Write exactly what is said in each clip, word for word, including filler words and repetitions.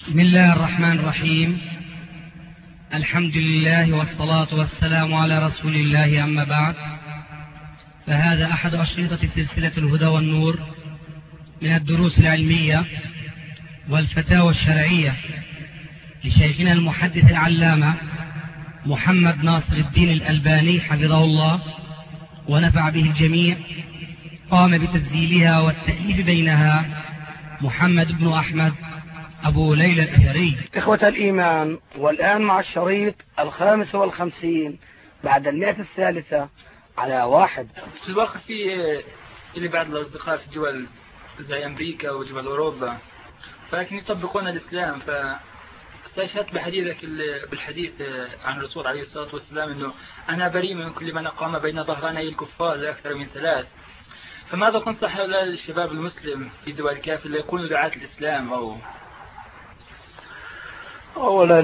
بسم الله الرحمن الرحيم. الحمد لله والصلاة والسلام على رسول الله، أما بعد، فهذا أحد أشرطة سلسلة الهدى والنور من الدروس العلمية والفتاوى الشرعية لشيخنا المحدث العلامة محمد ناصر الدين الألباني حفظه الله ونفع به الجميع. قام بتسجيلها والتأليف بينها محمد بن أحمد أبو ليلى الأثري. إخوة الإيمان، والآن مع الشريط الخامس والخمسين بعد المئة الثالثة على واحد. في الواقع في اللي بعض الأصدقاء في دول زي أمريكا ودول أوروبا فلكن يطبقون الإسلام، فاستشهدت بحديثك بالحديث عن الرسول عليه الصلاة والسلام أنه أنا بريء من كل من قام بين ظهراني الكفار لأكثر من ثلاث. فماذا تنصح هؤلاء الشباب المسلم في دول الكافر اللي يكونوا دعاة الإسلام؟ أو أولا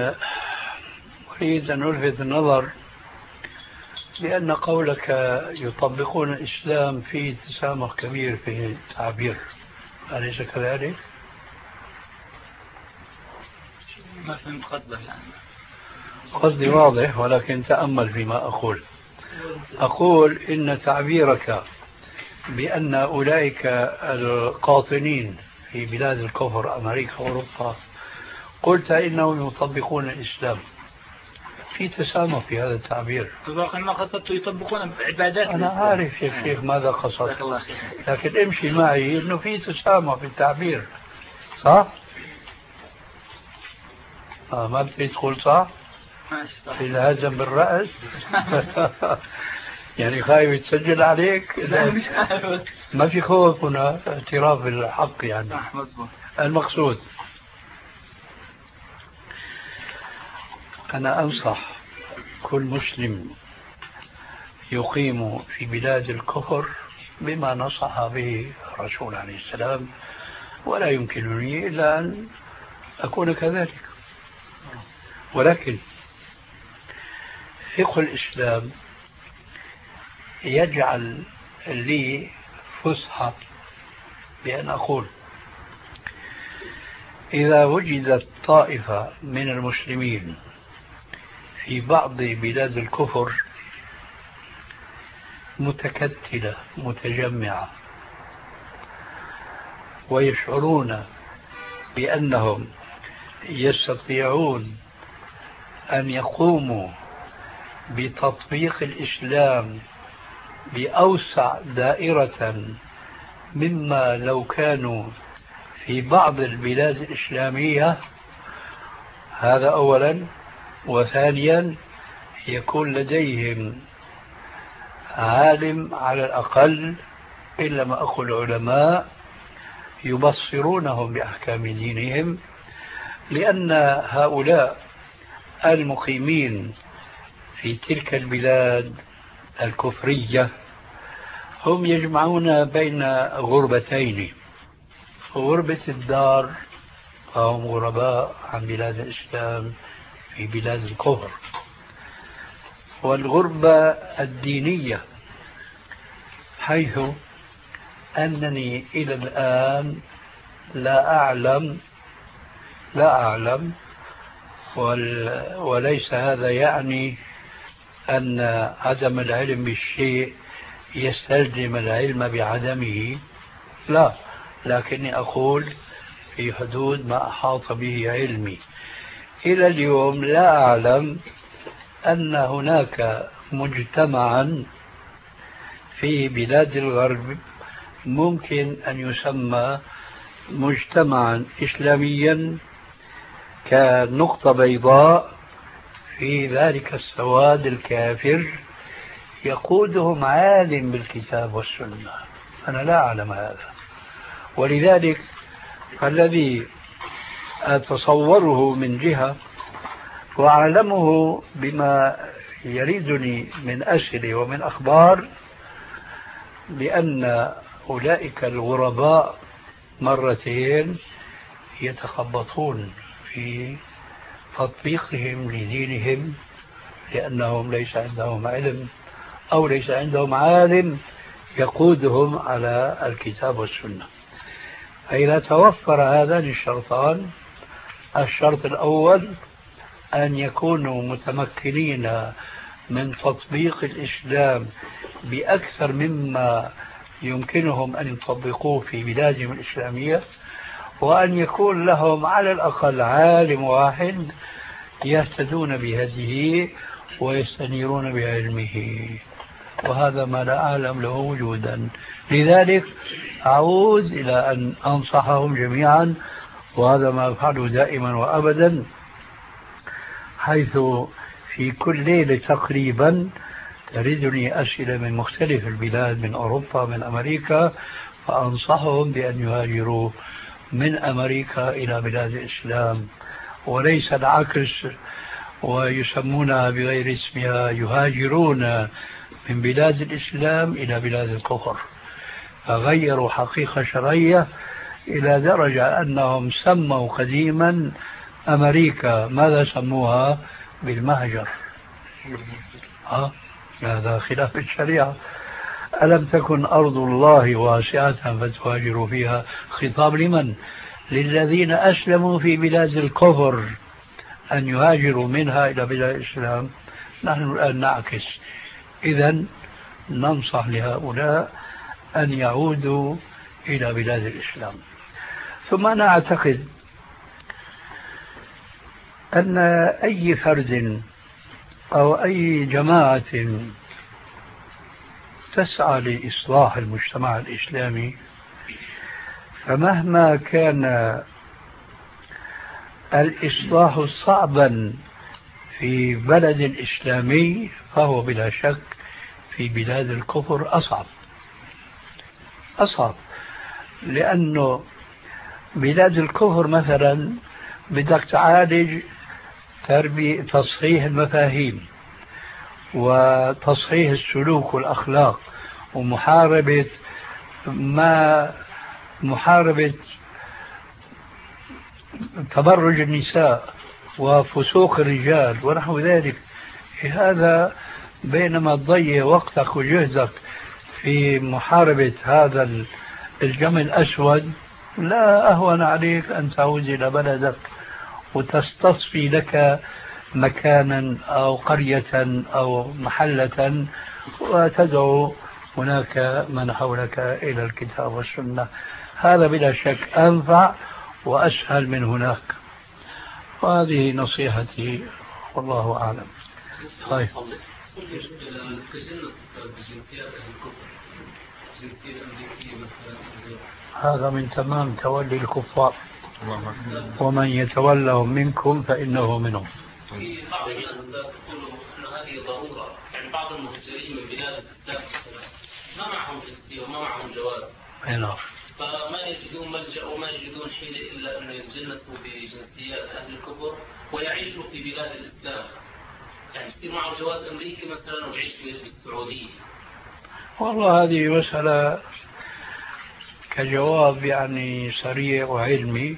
أريد أن ألفت النظر بأن قولك يطبقون الإسلام فيه تسامح كبير في التعبير، أليس كذلك؟ ما فهمت قصدك يعني. قصدي واضح، ولكن تأمل فيما أقول. أقول إن تعبيرك بأن أولئك القاطنين في بلاد الكفر أمريكا وأوروبا قلت إنهم يطبقون الإسلام، في تسامح في هذا التعبير. واقع ما قصدت يطبقون عبادات. أنا عارف يا شيخ ماذا قصدت، لكن امشي معي إنه في تسامح في التعبير، صح؟ آه ما بتريد تقول صح؟ في الهزم بالرأس. يعني خايف يتسجل عليك؟ لا مش عارف. ما في خوف هنا، اعتراف بالحق يعني. مظبوط. المقصود أنا أنصح كل مسلم يقيم في بلاد الكفر بما نصح به الرسول عليه السلام، ولا يمكنني إلا أن أكون كذلك. ولكن فقه الإسلام يجعل لي فسحة بأن أقول إذا وجدت طائفة من المسلمين في بعض بلاد الكفر متكتلة متجمعة ويشعرون بأنهم يستطيعون أن يقوموا بتطبيق الإسلام بأوسع دائرة مما لو كانوا في بعض البلاد الإسلامية، هذا أولا. وثانيا يكون لديهم عالم على الأقل، إلا ما أقول علماء يبصرونهم بأحكام دينهم، لأن هؤلاء المقيمين في تلك البلاد الكفرية هم يجمعون بين غربتين: غربة الدار، فهم غرباء عن بلاد الإسلام في بلاد الكفر، والغربة الدينية، حيث أنني إلى الآن لا أعلم لا أعلم وليس هذا يعني أن عدم العلم بالشيء يستلزم العلم بعدمه، لا، لكني أقول في حدود ما أحاط به علمي. إلى اليوم لا أعلم أن هناك مجتمعا في بلاد الغرب ممكن أن يسمى مجتمعا إسلاميا كنقطة بيضاء في ذلك السواد الكافر يقودهم عالم بالكتاب والسنة. أنا لا أعلم هذا، ولذلك الذي أتصوره من جهة وأعلمه بما يريدني من أسئلة ومن أخبار بأن أولئك الغرباء مرتين يتخبطون في تطبيقهم لدينهم، لأنهم ليس عندهم علم أو ليس عندهم عالم يقودهم على الكتاب والسنة. فإذا توفر هذان الشرطان الشرط الأول أن يكونوا متمكنين من تطبيق الإسلام بأكثر مما يمكنهم أن يطبقوه في بلادهم الإسلامية، وأن يكون لهم على الأقل عالم واحد يهتدون بهديه ويستنيرون بعلمه، وهذا ما لا أعلم له وجودا. لذلك أعود إلى أن أنصحهم جميعا، وهذا ما أفعله دائما وأبدا، حيث في كل ليلة تقريبا تردني أسئلة من مختلف البلاد، من أوروبا، من أمريكا، فأنصحهم بأن يهاجروا من أمريكا إلى بلاد الإسلام، وليس العكس، ويسمونها بغير اسمها، يهاجرون من بلاد الإسلام إلى بلاد الكفر، فغيروا حقيقة شرعية إلى درجة أنهم سموا قديما أمريكا ماذا سموها؟ بالمهجر. ها؟ هذا خلاف الشريعة. ألم تكن أرض الله واسعة فتهاجروا فيها؟ خطاب لمن؟ للذين أسلموا في بلاد الكفر أن يهاجروا منها إلى بلاد الإسلام. نحن الآن نعكس. إذن ننصح لهؤلاء أن يعودوا إلى بلاد الإسلام. ثم أنا أعتقد أن أي فرد أو أي جماعة تسعى لإصلاح المجتمع الإسلامي، فمهما كان الإصلاح صعبا في بلد إسلامي فهو بلا شك في بلاد الكفر أصعب أصعب لأنه بلاد الكفر مثلا بدك تعالج تربية تصحيح المفاهيم وتصحيح السلوك والأخلاق ومحاربة ما محاربة تبرج النساء وفسوق الرجال ونحو ذلك. هذا بينما تضيع وقتك وجهدك في محاربة هذا الجمع الأسود، لا أهون عليك أن تعود إلى بلدك وتستصفي لك مكانا أو قرية أو محلة وتدعو هناك من حولك إلى الكتاب والسنة. هذا بلا شك أنفع وأسهل من هناك. وهذه نصيحتي والله أعلم. طيب. هذا من تمام تولي الكفار، ومن يتولهم منكم فإنه منهم. في بعض الناس تقول أن هذه ضرورة، يعني بعض المهاجرين من بلاد الإسلام ما معهم جنسية وما معهم جواز، نعم، فما يجدون ملجأ وما يجدون حيلة إلا أن يتجنسوا بجنسيات أهل الكفر ويعيشوا في بلاد الإسلام، يعني يصير معه جواز أمريكي مثلا ويعيش في السعودية. والله هذه مسألة كجواب يعني سريع وعلمي،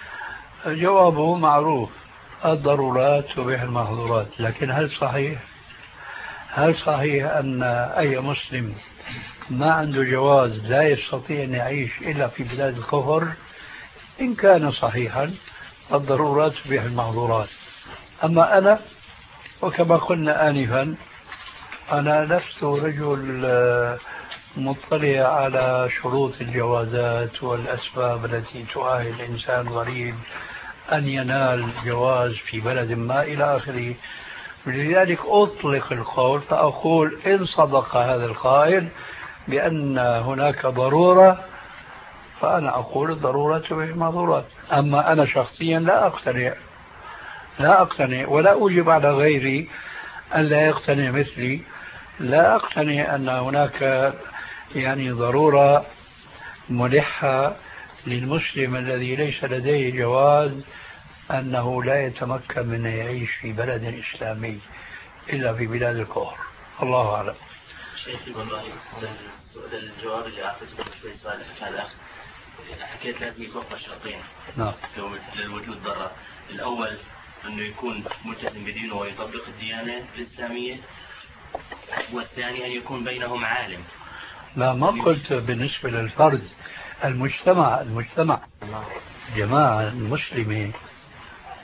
جوابه معروف، الضرورات تبيح المحظورات. لكن هل صحيح هل صحيح أن أي مسلم ما عنده جواز لا يستطيع أن يعيش إلا في بلاد الكفر؟ إن كان صحيحا الضرورات تبيح المحظورات. أما أنا وكما قلنا آنفا أنا لست رجل مطلع على شروط الجوازات والأسباب التي تؤهل الإنسان غريب أن ينال جواز في بلد ما إلى آخره. لذلك أطلق القول فأقول إن صدق هذا القائل بأن هناك ضرورة فأنا أقول الضرورة تبيح المحظورات. أما أنا شخصيا لا أقتنع لا أقتنع ولا أوجب على غيري أن لا يقتنع مثلي. لا أقتنع أن هناك يعني ضرورة ملحة للمسلم الذي ليس لديه جواز أنه لا يتمكن من يعيش في بلد إسلامي إلا في بلاد الكفر. الله أعلم. شيخي والله الجواب اللي أعطيته شوي سؤال هذا حكيت لازم يتوفر شرطين نعم للوجود برا. الأول أنه يكون ملتزم بدينه ويطبق الديانة الإسلامية، والثاني أن يكون بينهم عالم. لا ما قلت بالنسبة للفرد، المجتمع المجتمع جماعة المسلمين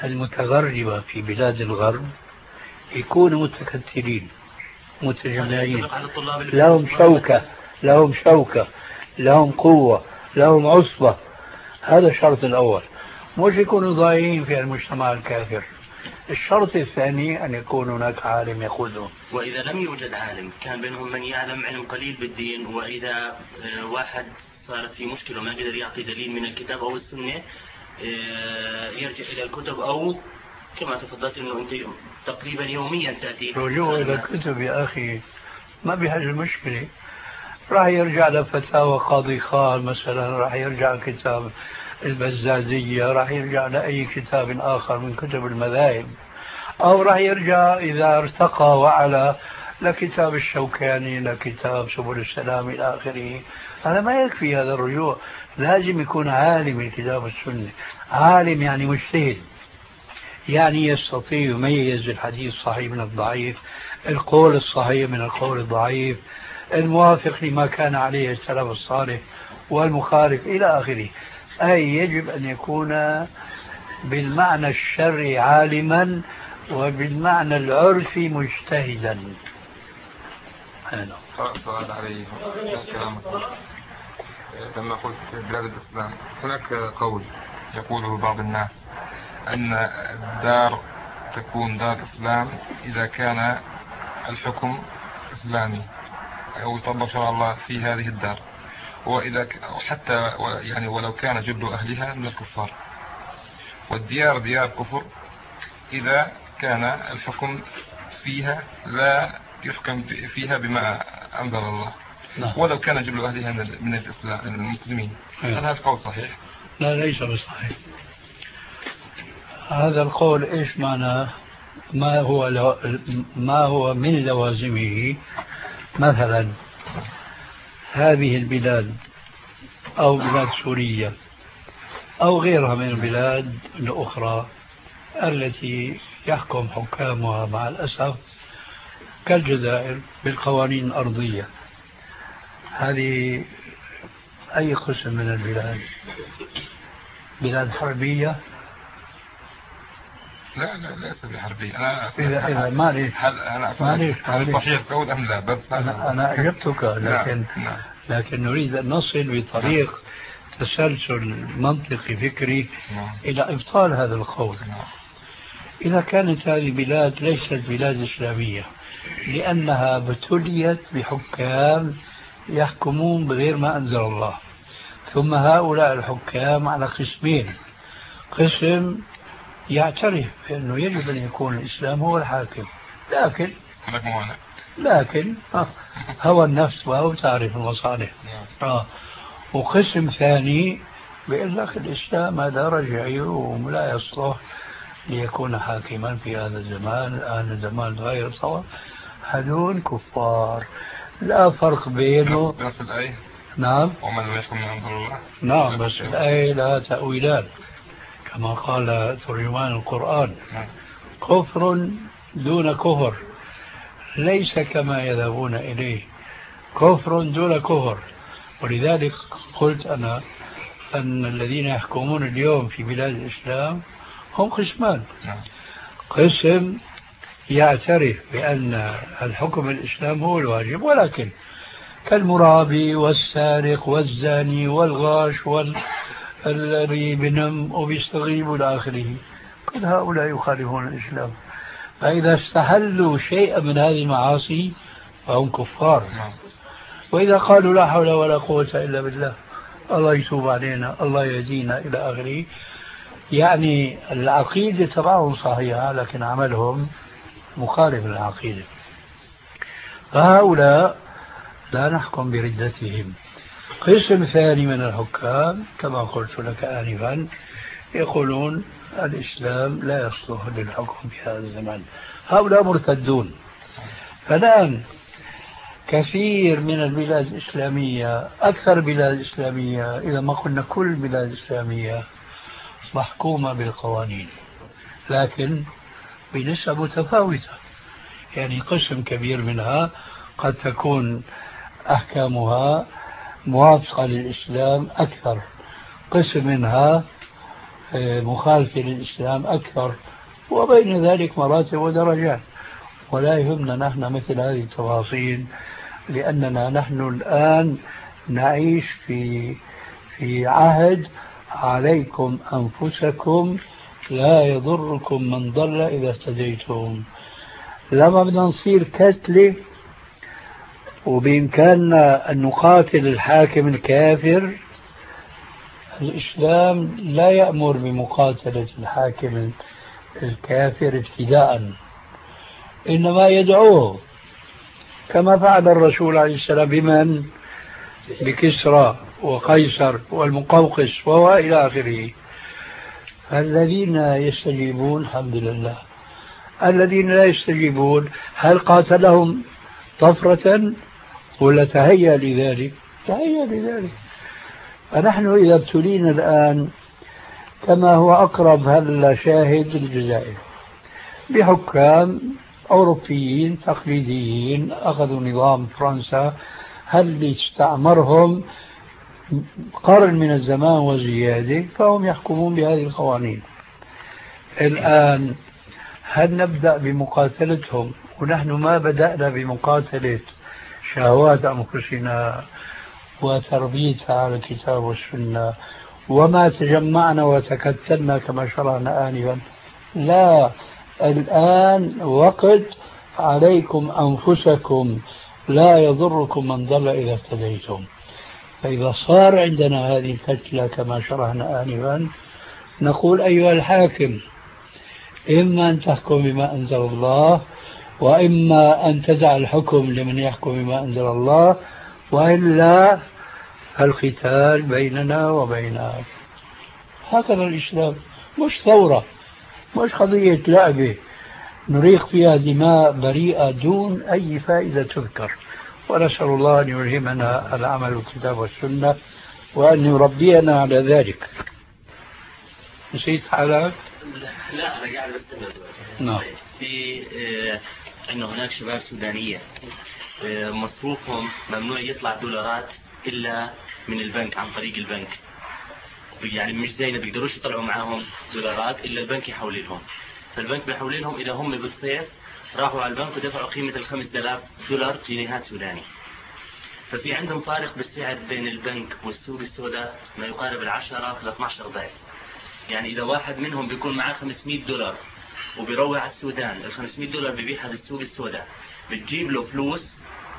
المتغربة في بلاد الغرب يكونوا متكتلين متجمعين، لهم شوكة لهم شوكة لهم قوة لهم عصبة. هذا الشرط الأول، مش يكونوا ضايعين في المجتمع الكافر. الشرط الثاني أن يكون هناك عالم يقودهم. وإذا لم يوجد عالم كان بينهم من يعلم علم قليل بالدين، وإذا واحد صارت في مشكلة وما قدر يعطي دليل من الكتاب أو السنة يرجع إلى الكتب، أو كما تفضلت أنه أنت تقريبا يوميا تأتي رجوع إلى الكتب يا أخي ما بيحل المشكلة. راح يرجع لفتاوى قاضي خان مثلا، راح يرجع كتاب البزازية، راح يرجع لأي كتاب آخر من كتب المذاهب، أو راح يرجع إذا ارتقى وعلى لكتاب الشوكاني لكتاب سبل السلام إلى آخره. هذا ما يكفي هذا الرجوع، لازم يكون عالم الكتاب والسنة، عالم يعني مجتهد، يعني يستطيع يميز الحديث الصحيح من الضعيف، القول الصحيح من القول الضعيف، الموافق لما كان عليه السلف الصالح والمخالف إلى آخره. أي يجب أن يكون بالمعنى الشرعي عالما وبالمعنى العرفي مجتهدا. سؤال عليه السلام. لما قلت بلاد الإسلام هناك قول يقوله بعض الناس أن الدار تكون دار إسلام إذا كان الحكم إسلامي أو يطبق شرع الله في هذه الدار، وإذا حتى يعني ولو كان جل أهلها من الكفار، والديار ديار كفر إذا كان الحكم فيها لا يحكم فيها بما أنزل الله، ولو كان جل أهلها من الإسلام المسلمين. هل هذا القول صحيح؟ لا ليس بصحيح. هذا القول إيش معناه؟ ما هو لو ما هو من لوازمه. مثلا هذه البلاد أو بلاد سوريا أو غيرها من البلاد الأخرى التي يحكم حكامها مع الأسف كالجزائر بالقوانين الأرضية، هذه أي قسم من البلاد؟ بلاد حربية؟ لا لا ليس بحربية. أنا إذا إذا ما ليش أنا هل صحيح تقول أم لا؟ بس أنا أنا أجبتك، لكن نعم. لكن نريد أن نصل بطريق نعم. تسلسل منطقي فكري نعم. إلى إبطال هذا القول. نعم. إذا كانت هذه بلاد ليست بلاد إسلامية لأنها ابتليت بحكام يحكمون بغير ما أنزل الله، ثم هؤلاء الحكام على قسمين: قسم يعترف بأنه يجب أن يكون الإسلام هو الحاكم، لكن لكن هو النفس وهو تعرف المصالح. آه. وقسم ثاني بيقول لك الإسلام هذا رجعي ولا يصلح ليكون حاكما في هذا الزمان، الآن الزمان غير صواب. هذول كفار، لا فرق بينه. بس الآية نعم ومن لم يحكم من أنزل الله. نعم بس الآية لها تأويلات كما قال ترجمان القرآن: كفر دون كفر، ليس كما يذهبون إليه، كفر دون كفر. ولذلك قلت أنا أن الذين يحكمون اليوم في بلاد الإسلام هم قسمان: قسم يعترف بأن الحكم الإسلام هو الواجب، ولكن كالمرابي والسارق والزاني والغاش والذي بنم وبيستغيب إلى آخره، كل هؤلاء يخالفون الإسلام. فإذا استحلوا شيئا من هذه المعاصي فهم كفار. وإذا قالوا لا حول ولا قوة إلا بالله، الله يتوب علينا، الله يهدينا إلى آخره، يعني العقيدة تبعهم صحيحة لكن عملهم مخالف للعقيدة. فهؤلاء لا نحكم بردتهم. قسم ثاني من الحكام كما قلت لك آنفا يقولون الإسلام لا يصلح للحكم في هذا الزمان، هؤلاء مرتدون. فالآن كثير من البلاد الإسلامية، أكثر البلاد الإسلامية، إذا ما قلنا كل البلاد الإسلامية، محكومة بالقوانين لكن بنسب متفاوتة. يعني قسم كبير منها قد تكون أحكامها موافقة للإسلام أكثر، قسم منها مخالفة للإسلام أكثر، وبين ذلك مراتب ودرجات. ولا يهمنا نحن مثل هذه التفاصيل، لأننا نحن الآن نعيش في في عهد عليكم أنفسكم لا يضركم من ضل إذا اهتديتم. لما بدنا نصير كتلة وبإمكاننا أن نقاتل الحاكم الكافر، الإسلام لا يأمر بمقاتلة الحاكم الكافر ابتداء، إنما يدعوه كما فعل الرسول عليه السلام بمن؟ بكسرى وقيصر والمقوقس وهو إلى آخره. الذين يستجيبون الحمد لله، الذين لا يستجيبون هل قاتلهم طفرة ولا تهيأ لذلك؟ تهيأ لذلك. فنحن إذا ابتلينا الآن كما هو أقرب هذا شاهد الجزائر بحكام أوروبيين تقليديين أخذوا نظام فرنسا هل استعمرهم قرن من الزمان وزيادة، فهم يحكمون بهذه القوانين. الآن هل نبدأ بمقاتلتهم ونحن ما بدأنا بمقاتلة شهوات أنفسنا وتربيتها على الكتاب والسنة وما تجمعنا وتكتلنا كما شرعنا آنفا؟ لا، الآن وقت عليكم أنفسكم لا يضركم من ضل إذا اهتديتم. فإذا صار عندنا هذه الكتلة كما شرحنا آنفا، نقول أيها الحاكم إما أن تحكم بما أنزل الله، وإما أن تدع الحكم لمن يحكم بما أنزل الله، وإلا فالقتال بيننا وبينك. هكذا الإسلام، مش ثورة، مش قضية لعبة نريق فيها دماء بريئة دون أي فائدة تذكر. ونسأل الله أن يلهمنا العمل بالكتاب والسنة وأن يربينا على ذلك. نسيت حالك؟ لا أنا قاعد بستمر. نعم. في آه أنه هناك شباب سودانية آه مصروفهم ممنوع يطلع دولارات إلا من البنك عن طريق البنك، يعني مش زينا بيقدروش يطلعوا معاهم دولارات إلا البنك يحول لهم. فالبنك بيحول لهم إذا هم بالصيف راحوا على البنك ودفعوا قيمة الخمس آلاف دولار جنيهات سوداني. ففي عندهم فارق بالسعر بين البنك والسوق السوداء ما يقارب العشرة إلى اثني عشر ضعف. يعني إذا واحد منهم بيكون معاه خمسمائة دولار وبيروح على السودان، ال خمسمائة دولار ببيعها بالسوق السوداء بتجيب له فلوس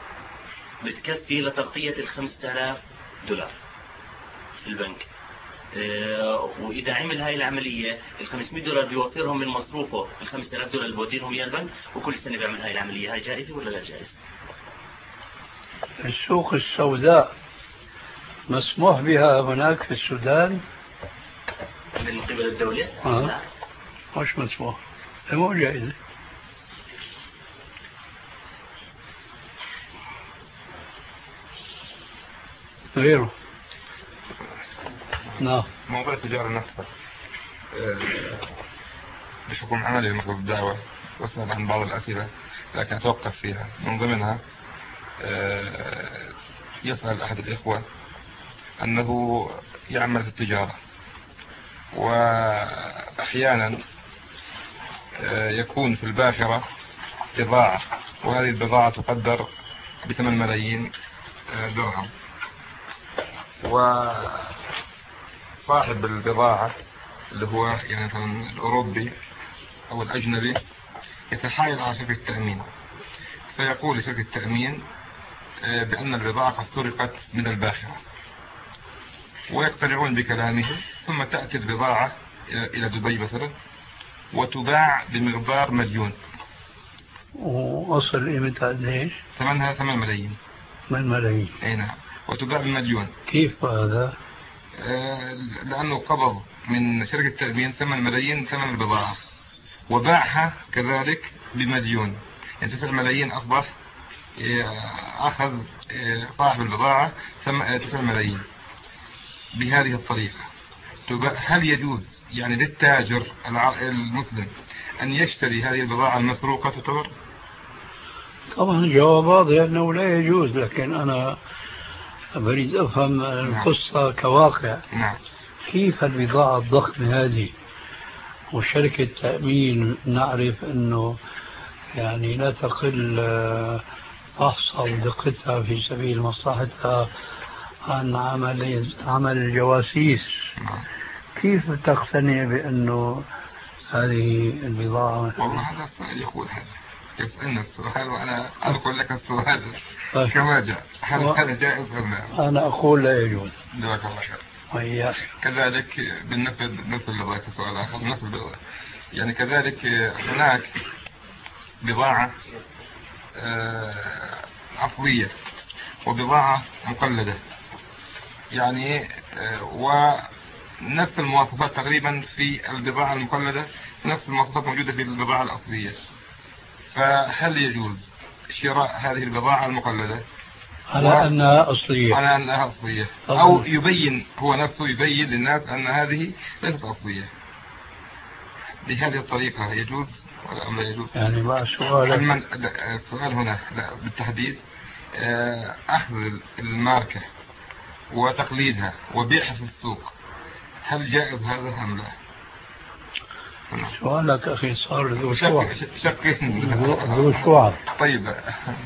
بتكفي لتغطية ال خمسة آلاف دولار في البنك. اه وإذا عمل هاي العملية ال خمسمائة دولار بيوفرهم من مصروفه ال خمسة آلاف دولار اللي بودينهم إياه البنك، وكل سنة بيعمل هاي العملية. هاي جائزة ولا لا جائزة؟ السوق السوداء مسموح بها هناك في السودان من قبل الدولة؟ آه. لا مش مسموح، مو جائزة. غيره. نعم. موضوع التجارة نفسها بحكم عملي بمكتب الدعوة وأسأل عن بعض الأسئلة لكن أتوقف فيها. من ضمنها يسأل أحد الإخوة أنه يعمل في التجارة، وأحيانا يكون في الباخرة بضاعة، وهذه البضاعة تقدر بثمان ملايين درهم، وصاحب البضاعة اللي هو يعني مثلا الأوروبي أو الأجنبي يتحايل على شركة التأمين، فيقول لشركة التأمين بأن البضاعة قد سرقت من الباخرة، ويقتنعون بكلامه، ثم تأتي البضاعة إلى دبي مثلا وتباع بمقدار مليون. وأصل قيمتها قديش؟ ثمنها ثمان ملايين. ثمان ملايين. أي نعم. وتباع بمليون. كيف هذا؟ آه لأنه قبض من شركة التأمين ثمان ملايين ثمن البضاعة، وباعها كذلك بمليون، يعني تسع ملايين أصبح أخذ صاحب البضاعة تسع ملايين. بهذه الطريقة هل يجوز يعني للتاجر المسلم أن يشتري هذه البضاعة المسروقة تعتبر؟ طبعا الجواب واضح أنه لا يجوز، لكن أنا أريد أفهم القصة كواقع. نعم. كيف البضاعة الضخمة هذه وشركة تأمين نعرف أنه يعني لا تقل فحصها ودقتها في سبيل مصلحتها عن عمل عمل الجواسيس، كيف تقتنع بأنه هذه البضاعة؟ والله هذا السؤال يقول هذا يسألنا السؤال وأنا أقول لك السؤال كما جاء، هل هذا جائز أم لا؟ أنا أقول لا يجوز. جزاك الله خير. وإياك. كذلك بالنسبة بالنسبة لضيف السؤال آخر بالنسبة يعني كذلك هناك بضاعة أصلية وبضاعة مقلدة، يعني ونفس المواصفات تقريبا في البضاعة المقلدة، نفس المواصفات موجودة في البضاعة الأصلية، فهل يجوز شراء هذه البضاعة المقلدة على و... أنها أصلية على أنها أصلية طبعا. أو يبين هو نفسه يبين للناس أن هذه ليست أصلية بهذه الطريقة، يجوز ولا أم لا يجوز؟ يعني ما سؤال السؤال هنا لا بالتحديد أخذ الماركة وتقليدها وبيعها في السوق، هل جائز هذا أم لا؟ سؤالك أخي صار ذو شوع شك ذو شوع. طيب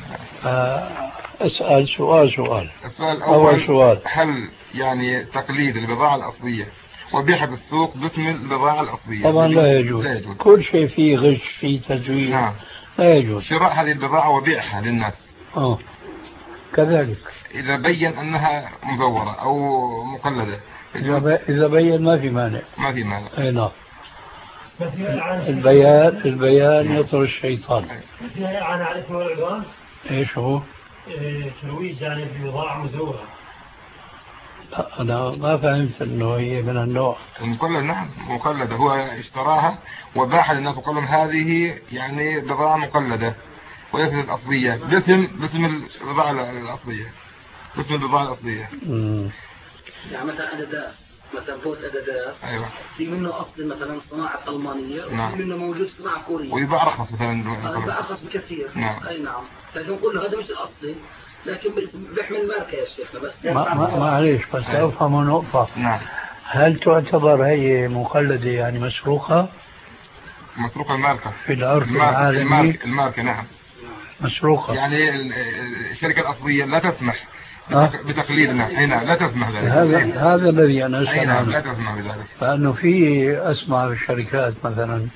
أسأل سؤال سؤال السؤال أول, أول سؤال، هل يعني تقليد البضاعة الأصلية وبيعها بالسوق باسم البضاعة الأصلية؟ طبعا لا يجوز. لا يجوز. كل شيء فيه غش فيه تزوير. نعم. لا يجوز شراء هذه البضاعة وبيعها للناس. آه كذلك إذا بين أنها مزورة أو مقلدة إذا بين ما في مانع. ما في مانع. أي نعم. البيان البيان يطر الشيطان. أنا أعرف نوع العدوان. إيش هو؟ ترويج يعني ببضاعة مزورة. أنا ما فهمت إنه هي من النوع. مقلد. نعم مقلدة، هو اشتراها وباعها للناس وقال لهم هذه يعني بضاعة مقلدة وليست أصلية باسم باسم البضاعة الأصلية باسم البضاعة الأصلية. امم يعني مثلا أدداس مثلا بوت أدداس. أيوة. في منه أصل مثلا صناعة ألمانية وفي نعم. منه موجود صناعة كورية ويباع أرخص مثلا. يباع أرخص بكثير. نعم. أي نعم. لكن نقول له هذا مش الأصلي لكن بيحمل ماركة يا شيخنا بس. ما ما معليش بس أفهم نقطة. نعم. هل تعتبر هي مقلدة يعني مسروقة؟ مسروقة الماركة في العرف العالمي. الماركة, الماركة نعم مسروقة. يعني الشركة الأصلية لا تسمح بتقليدنا هنا، لا تسمح ذلك. هذا هذا الذي أنا أسأل عنه. لا تسمح بذلك. لأنه في أسمع الشركات مثلا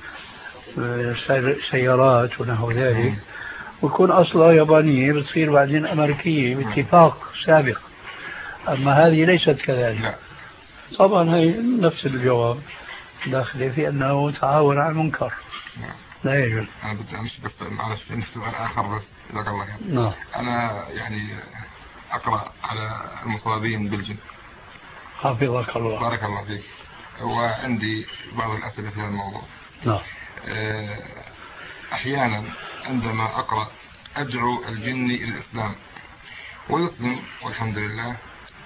سيارات ونحو ذلك ويكون أصلها يابانية بتصير بعدين أمريكية باتفاق سابق، أما هذه ليست كذلك. لا. طبعا هي نفس الجواب داخله في أنه تعاون على المنكر. نعم. لا يجوز. أنا بدي أمشي بس معلش في سؤال آخر بس جزاك الله خير. نعم. أنا يعني أقرأ على المصابين بالجن. حفظك الله. بارك الله فيك. وعندي بعض الأسئلة في هذا الموضوع. نعم. أحيانا عندما أقرأ أدعو الجن إلى الإسلام ويسلم والحمد لله،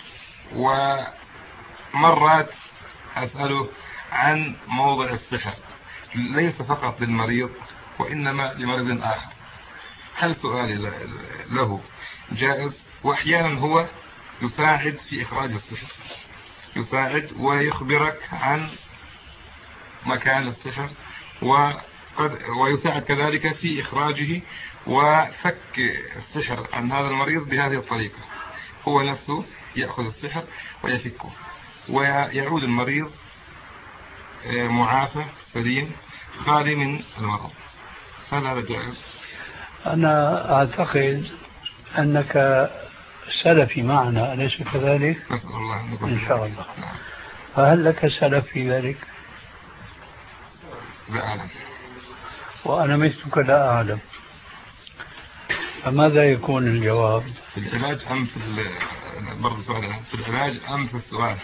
ومرات أسأله عن موضع السحر ليس فقط للمريض وإنما لمريض آخر، هل سؤالي له جائز؟ وأحيانا هو يساعد في إخراج السحر، يساعد ويخبرك عن مكان السحر وقد ويساعد كذلك في إخراجه وفك السحر عن هذا المريض بهذه الطريقة. هو نفسه يأخذ السحر ويفكه ويعود المريض معافى سليم خالي من المرض. هل هذا جائز؟ أنا أعتقد أنك سلفي معنا أليس كذلك؟ نسأل الله إن شاء الله. فهل لك سلف في ذلك؟ لا أعلم. وأنا مثلك لا أعلم، فماذا يكون الجواب؟ في العلاج أم في برضه سؤال في العلاج أم في السؤال؟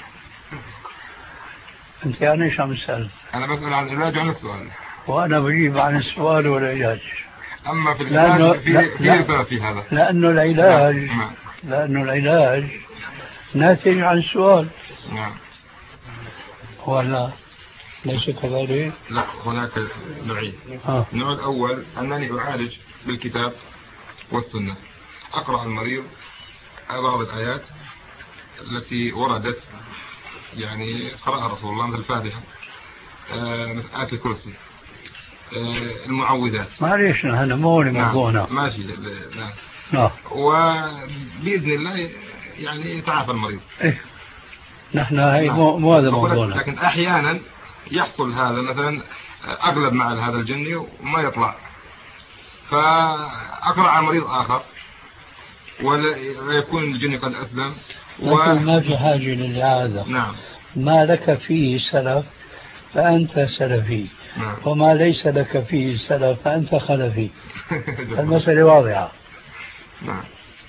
أنت يعني إيش عم تسأل؟ أنا بسأل عن العلاج وعن السؤال. وأنا بجيب عن السؤال والعلاج. أما في العلاج في في, في هذا. لأنه العلاج نعم. لأنه العلاج ناتج عن السؤال. نعم. ولا ليس كذلك؟ لا، هناك نوعين. آه. النوع الأول أنني أعالج بالكتاب والسنة، أقرأ المريض بعض الآيات التي وردت يعني قرأ رسول الله مثل الفاتحة، آه آية الكرسي، آه المعوذات. معليش نحن مو موضوعنا. نعم ماشي. نعم. نعم. وبإذن الله يعني يتعافى المريض. إيه نحن هاي نعم. مو مو هذا موضوعنا. لكن أحيانا يحصل هذا، مثلا أغلب مع هذا الجني وما يطلع، فأقرأ على مريض آخر ويكون الجن قد أسلم و... ما في حاجة للإعادة. نعم. ما لك فيه سلف فأنت سلفي. نعم. وما ليس لك فيه سلف فأنت خلفي. المسألة واضحة. نعم.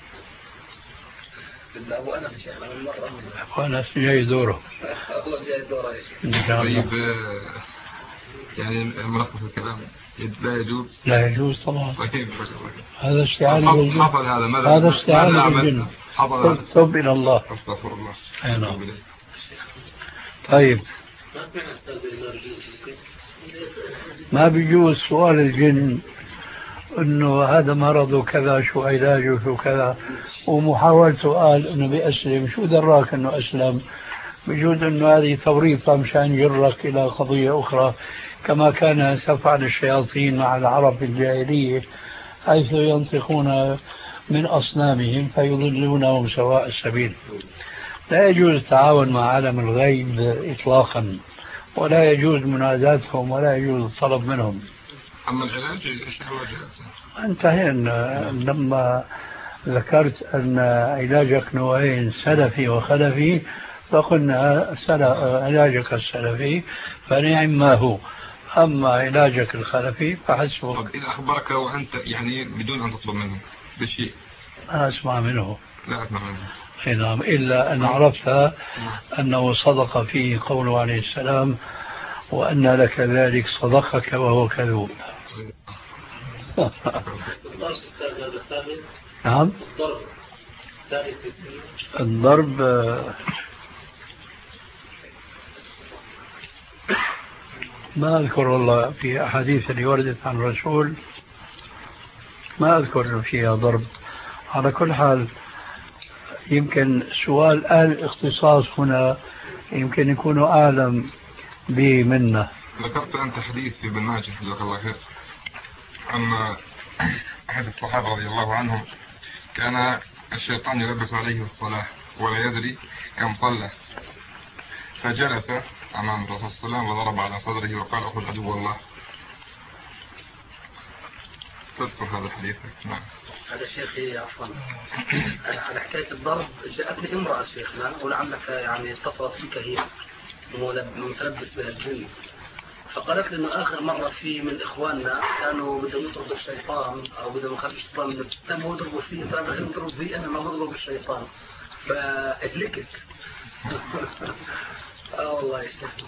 وأنا في شيء من مرة وأنا جاي دوره. الله جاي دوره يا شيخ. طيب يعني ملخص الكلام لا يجوز. لا يجوز طبعا. طيب هذا استعانة بالجن. حصل هذا ماذا؟ هذا استعانة بالجن. تب إلى الله. استغفر الله. نعم. طيب ما بيجوز سؤال الجن انه هذا مرضه كذا شو علاجه شو كذا، ومحاولة سؤال انه بيأسلم شو دراك انه اسلم. بيجوز انه هذه توريطة مشان يجرك الى قضية اخرى، كما كان تفعل الشياطين مع العرب في الجاهلية حيث ينطقون من اصنامهم فيضلونهم سواء السبيل. لا يجوز التعاون مع عالم الغيب اطلاقا، ولا يجوز مناداتهم ولا يجوز الطلب منهم. أما العلاج إيش هو جالس؟ انتهينا لما ذكرت أن علاجك نوعين سلفي وخلفي، فقلنا علاجك السلفي فنعم ما هو، أما علاجك الخلفي فحسبك. طب إذا أخبرك وأنت يعني بدون أن تطلب منه بشيء؟ لا أسمع منه. لا أسمع منه. نعم، إلا أن عرفت أنه صدق فيه قوله عليه السلام وأن لك ذلك صدقك وهو كذوب. نعم. الضرب ما أذكر والله في أحاديث اللي وردت عن الرسول ما أذكر فيها ضرب. على كل حال يمكن سؤال أهل الاختصاص هنا يمكن يكونوا أعلم به منا. ذكرت أنت حديث في ابن ماجه جزاك الله خير أن أحد الصحابة رضي الله عنهم كان الشيطان يلبس عليه الصلاة ولا يدري كم صلى، فجلس أمام الرسول صلى الله عليه وسلم وضرب على صدره وقال أخذ عدو الله. تذكر هذا الحديث؟ نعم. هذا شيخي عفوا على حكاية الضرب جاءتني امرأة شيخنا ولعلك يعني اتصلت بك هي متلبس بها الجن، فقالت لي انه اخر مرة في من اخواننا كانوا بدهم يضربوا الشيطان او بدهم يخرجوا الشيطان من الجسم ويضربوا فيه، فانا بدهم يضربوا فيه انا ما بضرب الشيطان فاهلكك. اه والله يستحق.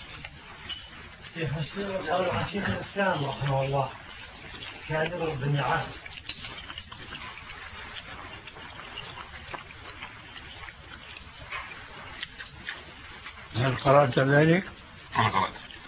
قالوا عن شيخ الاسلام رحمه الله كان يضرب بالنعال. هل قرأت ذلك؟ أنا قرأت.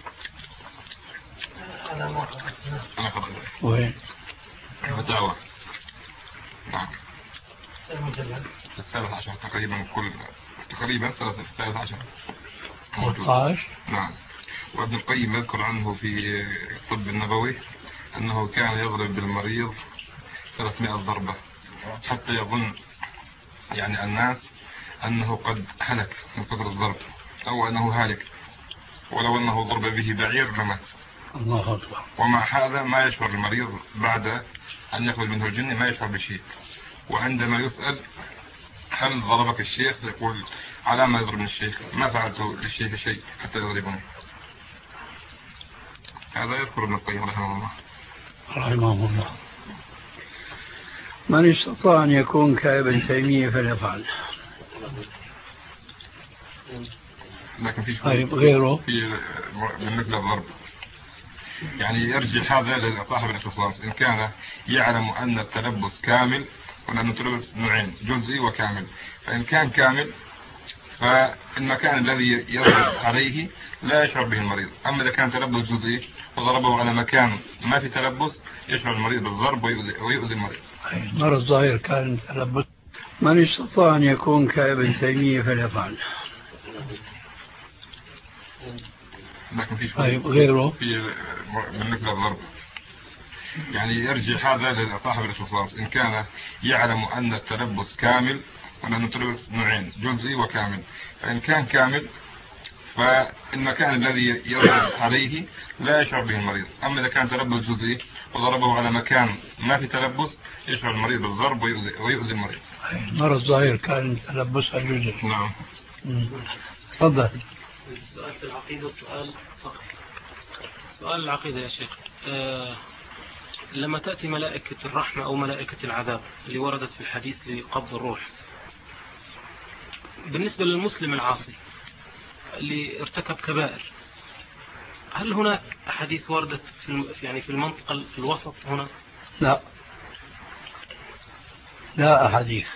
أنا ما قرأت. أنا قرأت. وين؟ فتاوى. نعم. المجلد. الثالث عشر تقريبا كل تقريبا الثالث عشر. ثلاثة نعم. وابن القيم يذكر عنه في الطب النبوي أنه كان يضرب بالمريض ثلاثمائة ضربة حتى يظن يعني الناس أنه قد هلك من كثر الضرب أو أنه هالك، ولو أنه ضرب به بعير لمات. الله أكبر. ومع هذا ما يشعر المريض بعد أن يقبل منه الجن ما يشعر بشيء، وعندما يسأل هل ضربك الشيخ يقول على ما يضربني الشيخ، ما فعلت للشيخ شيء حتى يضربني. هذا يذكر ابن القيم رحمه الله. رحمه الله. من استطاع أن يكون كابن تيمية فليفعل. لكن في طيب غيره في بالنسبة للضرب يعني يرجع هذا لصاحب الاختصاص إن كان يعلم أن التلبس كامل، وأن التلبس نوعين جزئي وكامل، فإن كان كامل فالمكان الذي يضرب عليه لا يشعر به المريض. أما إذا كان تلبس جزئي وضربه على مكان ما في تلبس يشعر المريض بالضرب ويؤذي المريض. مرض ظاهر كان تلبس. من استطاع أن يكون كابن تيمية فليفعل. لكن في طيب غيره في بالنسبة للضرب يعني يرجع هذا لصاحب الاختصاص إن كان يعلم أن التلبس كامل وأن التلبس نوعين جزئي وكامل. فإن كان كامل فالمكان الذي يضرب عليه لا يشعر به المريض. أما إذا كان تلبس جزئي وضربه على مكان ما في تلبس يشعر المريض بالضرب ويؤذي, ويؤذي المريض. مرض ظاهر كان تلبسها جزئي. نعم. تفضل. السؤال في العقيدة والسؤال فقط. سؤال العقيدة يا شيخ، أه لما تأتي ملائكة الرحمة أو ملائكة العذاب اللي وردت في الحديث لقبض الروح، بالنسبة للمسلم العاصي اللي ارتكب كبائر، هل هناك أحاديث وردت في يعني في المنطقة الوسط هنا؟ لا لا أحاديث.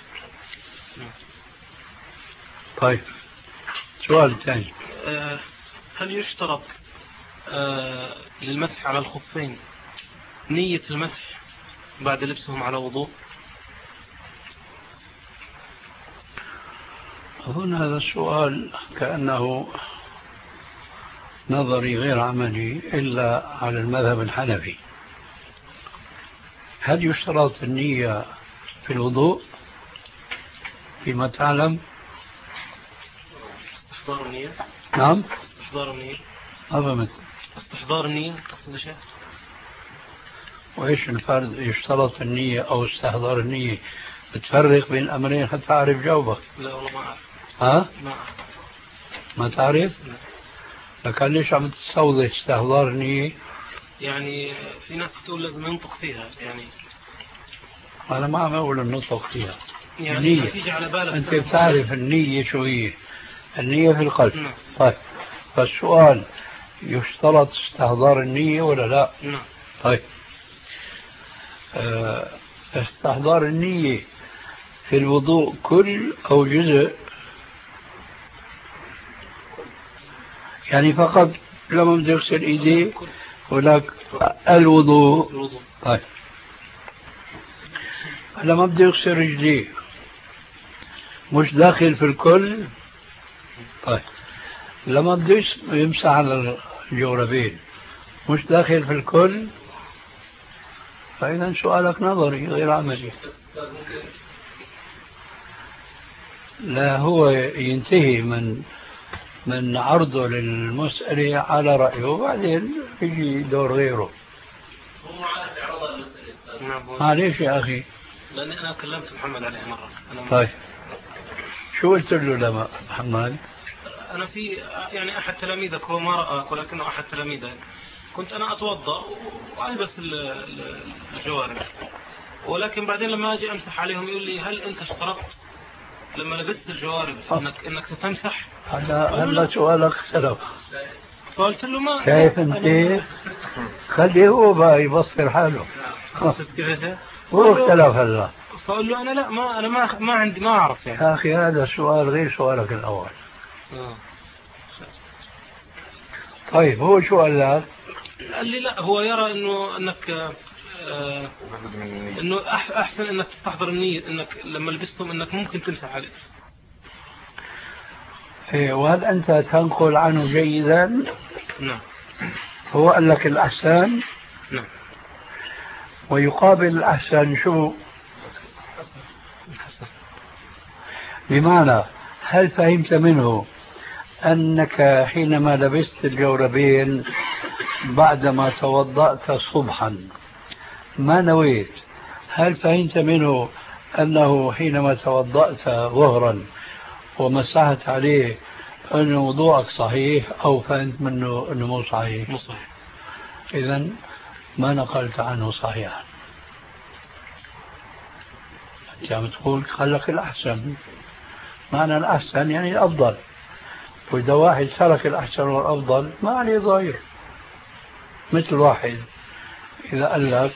طيب سؤال ثاني، أه هل يشترط أه للمسح على الخفين نية المسح بعد لبسهم على وضوء؟ أظن هذا السؤال كأنه نظري غير عملي إلا على المذهب الحنفي. هل يشترط النية في الوضوء فيما تعلم؟ استحضار النية. نعم استحضار النية. أفهمت. استحضار النية تقصد شيء؟ وإيش الفرق يشترط النية أو استحضار النية؟ بتفرق بين الأمرين حتى أعرف جاوبك. لا والله ما أعرف. ها؟ ما أعرف. ما تعرف؟ لا. لكن ليش عم تستوضح استحضار النية؟ يعني في ناس تقول لازم ينطق فيها يعني. أنا ما عم أقول النطق فيها. يعني النية. تيجي على بالك أنت بتعرف النية شو هي؟ النية في القلب. نعم. طيب فالسؤال يشترط استحضار النية ولا لا؟ نعم. طيب أه استحضار النية في الوضوء كل أو جزء؟ يعني فقط لما بده يغسل ايديه هناك الوضوء. الوضوء. طيب لما بده يغسل رجليه مش داخل في الكل؟ طيب لما بده يمسح على الجوربين مش داخل في الكل؟ فإذا سؤالك نظري غير عملي. لا هو ينتهي من من عرضه للمسألة على رأيه وبعدين يجي دور غيره. هو عارف يعرض المسألة. معليش يا أخي. لأني أنا كلمت محمد عليه مرة. أنا طيب شو قلت له لما محمد؟ أنا في يعني أحد تلاميذك هو ما رأى ولكنه أحد تلاميذك، كنت أنا أتوضأ وألبس الجوارب، ولكن بعدين لما أجي أمسح عليهم يقول لي هل أنت اشترطت لما لبست الجوارب إنك إنك ستمسح؟ هذا هذا سؤالك اختلف. فقلت له ما شايف أنت؟ خليه هو بقى يبصر حاله. هو اختلف هلا. فقل له أنا لا ما أنا ما ما عندي ما أعرف يعني. يا أخي هذا السؤال غير سؤالك الأول. آه. طيب هو شو قال لك؟ قال لي لا هو يرى إنه إنك آه إنه أحسن إنك تستحضر النية إنك لما لبستهم إنك ممكن تمسح عليه. إيه وهل أنت تنقل عنه جيدا؟ نعم. هو قال لك الأحسن؟ نعم. ويقابل الأحسن شو؟ بمعنى هل فهمت منه أنك حينما لبست الجوربين بعدما توضأت صبحا ما نويت؟ هل فهمت منه أنه حينما توضأت ظهرا ومسحت عليه أن وضوءك صحيح أو فهمت منه أنه مو صحيح؟ مو صحيح. إذن ما نقلت عنه صحيحا. أنت عم تقول خلك الأحسن، معنى الأحسن يعني الأفضل، وإذا واحد ترك الأحسن والأفضل ما عليه ضاير. مثل واحد إذا قال لك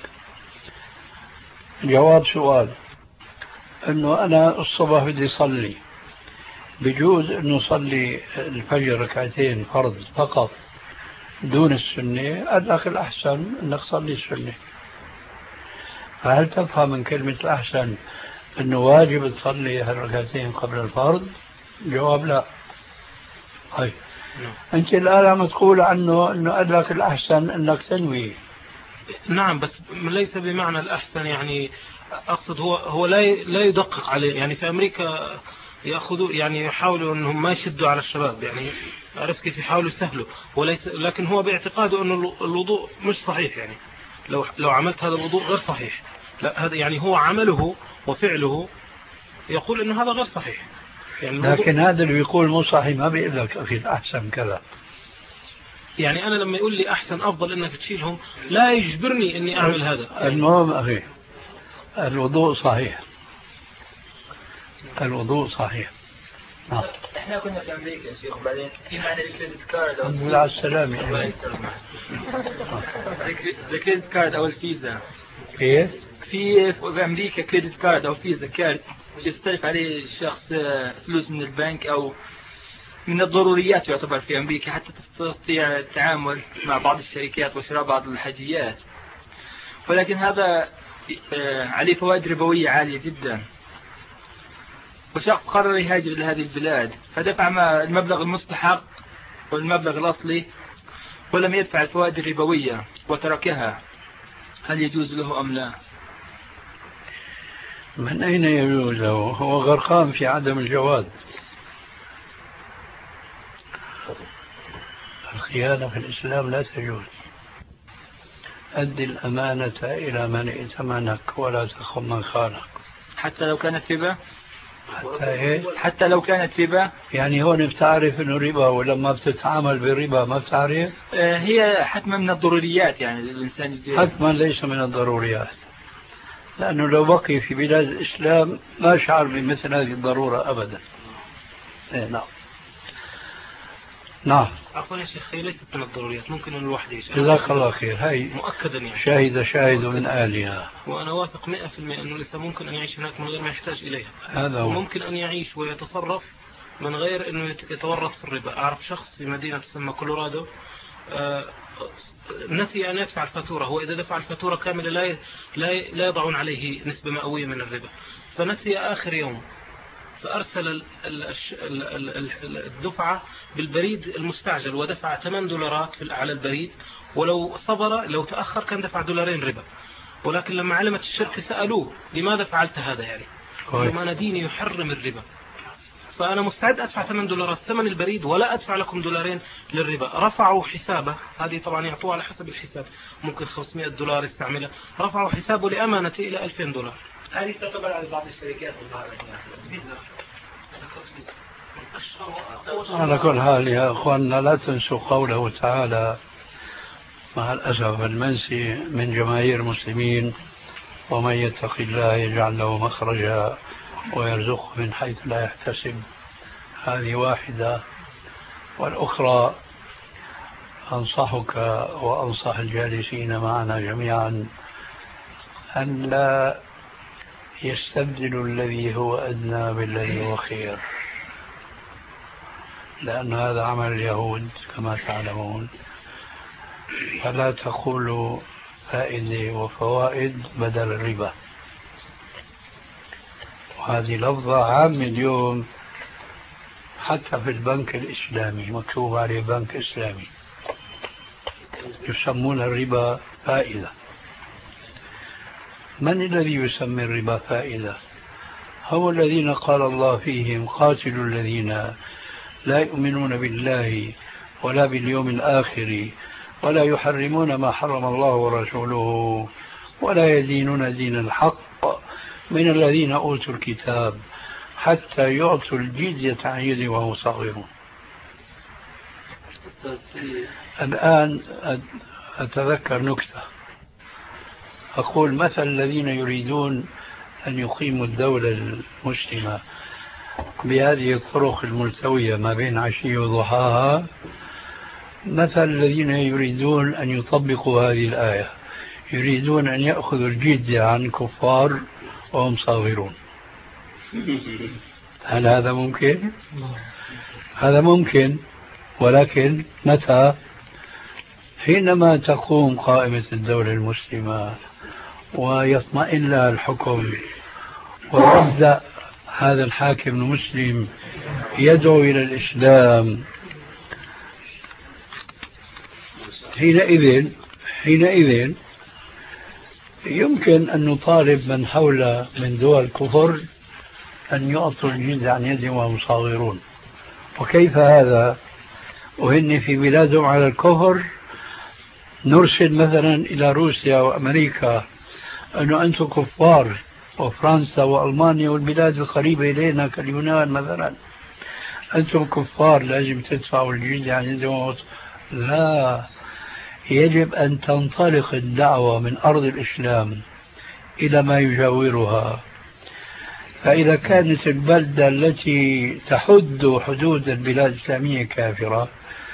جواب سؤال أنه أنا الصبح بدي صلي، بجوز أنه صلي الفجر ركعتين فرض فقط دون السنة، قال لك الأحسن أنك صلي السنة. فهل تفهم من كلمة الأحسن أنه واجب تصلي هالركعتين قبل الفرض؟ جواب لا. طيب أنت الآن عم تقول عنه أنه قال لك الأحسن أنك تنوي. نعم بس ليس بمعنى الأحسن، يعني أقصد هو هو لا لا يدقق عليه. يعني في أمريكا يأخذوا يعني يحاولوا أنهم ما يشدوا على الشباب، يعني عرفت كيف يحاولوا يسهلوا، وليس لكن هو باعتقاده أنه الوضوء مش صحيح. يعني لو لو عملت هذا الوضوء غير صحيح، لا هذا يعني هو عمله وفعله يقول أنه هذا غير صحيح. يعني لكن هذا اللي بيقول مو صحيح ما بيقول لك أخي الأحسن كذا. يعني أنا لما يقول لي أحسن أفضل أنك تشيلهم لا يجبرني أني أعمل هذا. المهم أخي الوضوء صحيح، الوضوء صحيح. نعم. احنا كنا في امريكا يا شيخ، بعدين في معنى الكريدت كارد او الحمد لله على السلامة. الكريدت كارد او الفيزا. ايه؟ في في امريكا كريدت كارد او فيزا كارد يستلف عليه الشخص فلوس من البنك او من الضروريات يعتبر في امريكا حتى تستطيع التعامل مع بعض الشركات وشراء بعض الحاجيات، ولكن هذا عليه فوائد ربوية عالية جدا. وشخص قرر يهاجر إلى هذه البلاد فدفع المبلغ المستحق والمبلغ الأصلي ولم يدفع الفوائد الربوية وتركها، هل يجوز له أم لا؟ من أين يجوز له؟ هو غرقان في عدم الجواز. الخيانة في الإسلام لا تجوز. أد الأمانة إلى من ائتمنك ولا تخن من خانك. حتى لو كانت ربا؟ حتى إيه؟ حتى لو كانت ربا. يعني هون بتعرف إنه ربا ولما بتتعامل بالربا ما بتعرف؟ آه هي حتما من الضروريات، يعني الإنسان يجي. حتما ليس من الضروريات، لأنه لو بقي في بلاد الإسلام ما شعر بمثل هذه الضرورة أبدا. إيه نعم. نعم. عفوا يا شيخ، هي ليست من الضروريات، ممكن أن الواحد يشاهد. جزاك الله خير. هاي مؤكدا يعني. شاهد شاهد من أهلها. وأنا واثق مئة في المئة أنه لسه ممكن أن يعيش هناك من غير ما يحتاج إليها. هذا هو. ممكن أن يعيش ويتصرف من غير أنه يتورط في الربا. أعرف شخص في مدينة تسمى كولورادو آه نسي أن يدفع الفاتورة. هو إذا دفع الفاتورة كاملة لا لا لا يضعون عليه نسبة مئوية من الربا، فنسي آخر يوم فأرسل الدفعة بالبريد المستعجل ودفع ثمانية دولارات على البريد، ولو صبر لو تأخر كان دفع دولارين ربا. ولكن لما علمت الشركة سألوه لماذا فعلت هذا، يعني قال أنا ديني يحرم الربا، فأنا مستعد أدفع ثمانية دولارات ثمن البريد ولا أدفع لكم دولارين للربا. رفعوا حسابه، هذه طبعا يعطوه على حسب الحساب، ممكن خمسمائة دولار يستعملها، رفعوا حسابه لأمانته إلى ألفين دولار. هذه تعتبر على بعض الشركات على كل حال يا أخواننا لا تنسوا قوله تعالى مع الأسف المنسي من جماهير المسلمين: ومن يتق الله يجعل له مخرجا ويرزقه من حيث لا يحتسب. هذه واحدة. والأخرى أنصحك وأنصح الجالسين معنا جميعا أن لا يستبدل الذي هو أدنى بالذي هو خير، لأن هذا عمل اليهود كما تعلمون. فلا تقولوا فائدة وفوائد بدل الربا. وهذه لفظة عامة اليوم حتى في البنك الإسلامي، مكتوب عليه بنك إسلامي، يسمون الربا فائدة. من الذي يسمي الربا فائدة؟ هم الذين قال الله فيهم: قاتلوا الذين لا يؤمنون بالله ولا باليوم الآخر ولا يحرمون ما حرم الله ورسوله ولا يدينون دين الحق من الذين أوتوا الكتاب حتى يعطوا الجزية عن يد وهم صاغرون. الآن أتذكر نكتة، أقول: مثل الذين يريدون أن يقيموا الدولة المسلمة بهذه الطرق الملتوية ما بين عشي وضحاها، مثل الذين يريدون أن يطبقوا هذه الآية، يريدون أن يأخذوا الجزية عن كفار وهم صاغرون. هل هذا ممكن؟ هذا ممكن، ولكن متى؟ حينما تقوم قائمة الدولة المسلمة ويطمئن لها الحكم ويبدأ هذا الحاكم المسلم يدعو إلى الإسلام حينئذ حينئذ يمكن أن نطالب من حول من دول الكفر أن يعطوا الجزية عن يد وهم صاغرون. وكيف هذا وهن في بلادهم على الكفر؟ نرسل مثلا إلى روسيا وأمريكا أنه أنتم كفار، وفرنسا وألمانيا والبلاد القريبة إلينا كاليونان مثلا أنتم كفار لازم تدفعوا الجزية عن يد وهم. لا، يجب أن تنطلق الدعوة من أرض الإسلام إلى ما يجاورها. فإذا كانت البلدة التي تحد حدود البلاد الإسلامية كافرة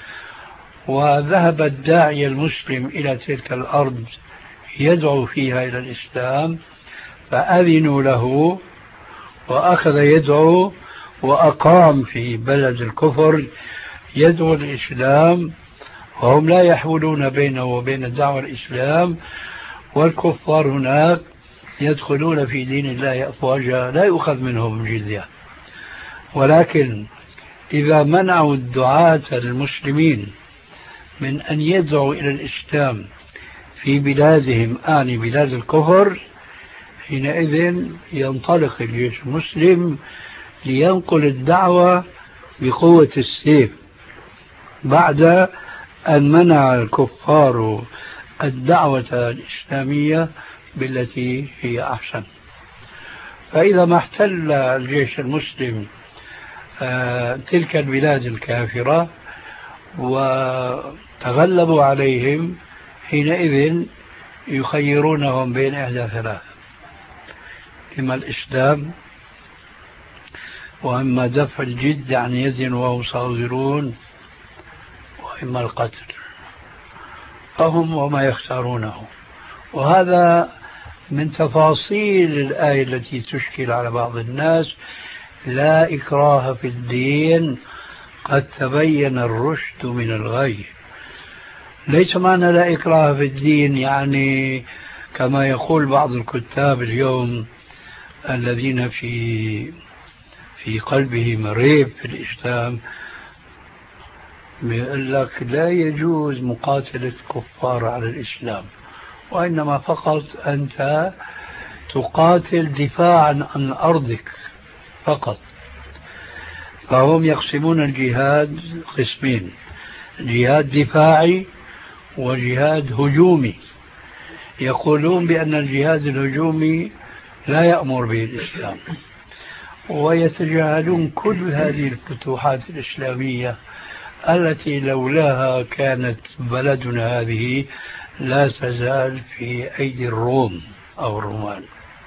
وذهب الداعية المسلم إلى تلك الأرض يدعو فيها إلى الإسلام فأذنوا له وأخذ يدعو وأقام في بلد الكفر يدعو الإسلام، وهم لا يحولون بينه وبين دعوة الإسلام، والكفار هناك يدخلون في دين الله أفواجا لا يؤخذ منهم جزية. ولكن إذا منعوا الدعاة المسلمين من أن يدعوا إلى الإسلام في بلادهم آني بلاد الكفر، حينئذ ينطلق الجيش المسلم لينقل الدعوة بقوة السيف بعد أن منع الكفار الدعوة الإسلامية بالتي هي أحسن. فإذا ما احتل الجيش المسلم تلك البلاد الكافرة وتغلبوا عليهم، حينئذ يخيرونهم بين إحدى ثلاث: إما الإسلام، وإما دفع الجد عن يد وهم صاغرون، وإما القتل. فهم وما يختارونه. وهذا من تفاصيل الآية التي تشكل على بعض الناس: لا إكراه في الدين قد تبين الرشد من الغي. ليس معنى لا إكراه في الدين يعني كما يقول بعض الكتاب اليوم الذين في في قلبهم ريب في الإسلام، يقول لك لا يجوز مقاتلة الكفار على الإسلام، وإنما فقط أنت تقاتل دفاعا عن أرضك فقط. فهم يقسمون الجهاد قسمين: جهاد دفاعي وجهاد هجومي. يقولون بأن الجهاد الهجومي لا يأمر به الإسلام، ويتجاهلون كل هذه الفتوحات الإسلامية التي لولاها كانت بلدنا هذه لا تزال في أيدي الروم أو الرومان.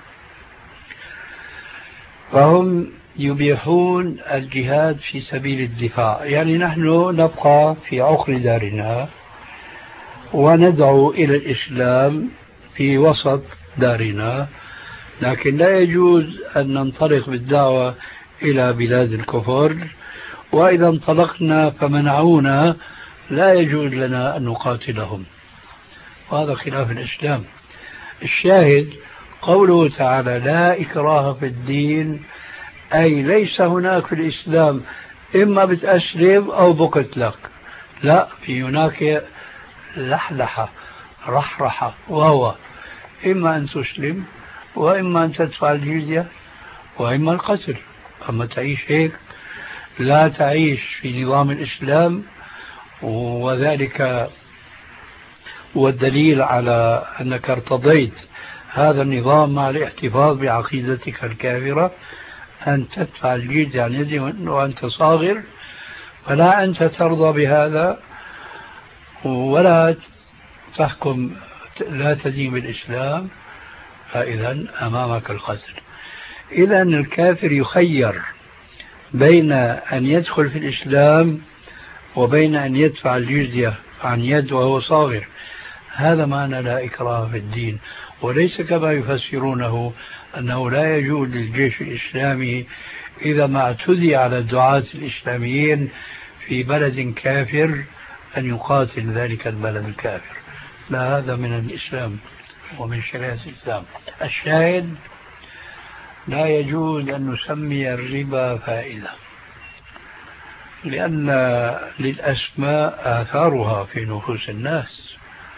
فهم يبيحون الجهاد في سبيل الدفاع، يعني نحن نبقى في عقر دارنا وندعو إلى الإسلام في وسط دارنا، لكن لا يجوز أن ننطلق بالدعوة إلى بلاد الكفر، وإذا انطلقنا فمنعونا لا يجوز لنا أن نقاتلهم. وهذا خلاف الإسلام. الشاهد قوله تعالى: لا إكراه في الدين، أي ليس هناك في الإسلام إما بتأسلم أو بقتلك، لا، في هناك لحلحة رحرحة، وهو إما أن تسلم وإما أن تدفع الجزية وإما القتل. أما تعيش هيك لا تعيش في نظام الإسلام، وذلك والدليل على أنك ارتضيت هذا النظام مع الاحتفاظ بعقيدتك الكافرة أن تدفع الجزية عن يد وأنت صاغر. فلا أنت ترضى بهذا ولا تحكم، لا تدين بالإسلام، فإذا أمامك القتل. إذا الكافر يخير بين أن يدخل في الإسلام وبين أن يدفع الجزية عن يد وهو صاغر. هذا معنى لا إكراه في الدين، وليس كما يفسرونه أنه لا يجوز للجيش الإسلامي إذا ما اعتدي على الدعاة الإسلاميين في بلد كافر أن يقاتل ذلك البلد الكافر. لا، هذا من الإسلام ومن شريعة الإسلام. الشاهد: لا يجوز أن نسمي الربا فائدة، لأن للأسماء آثارها في نفوس الناس،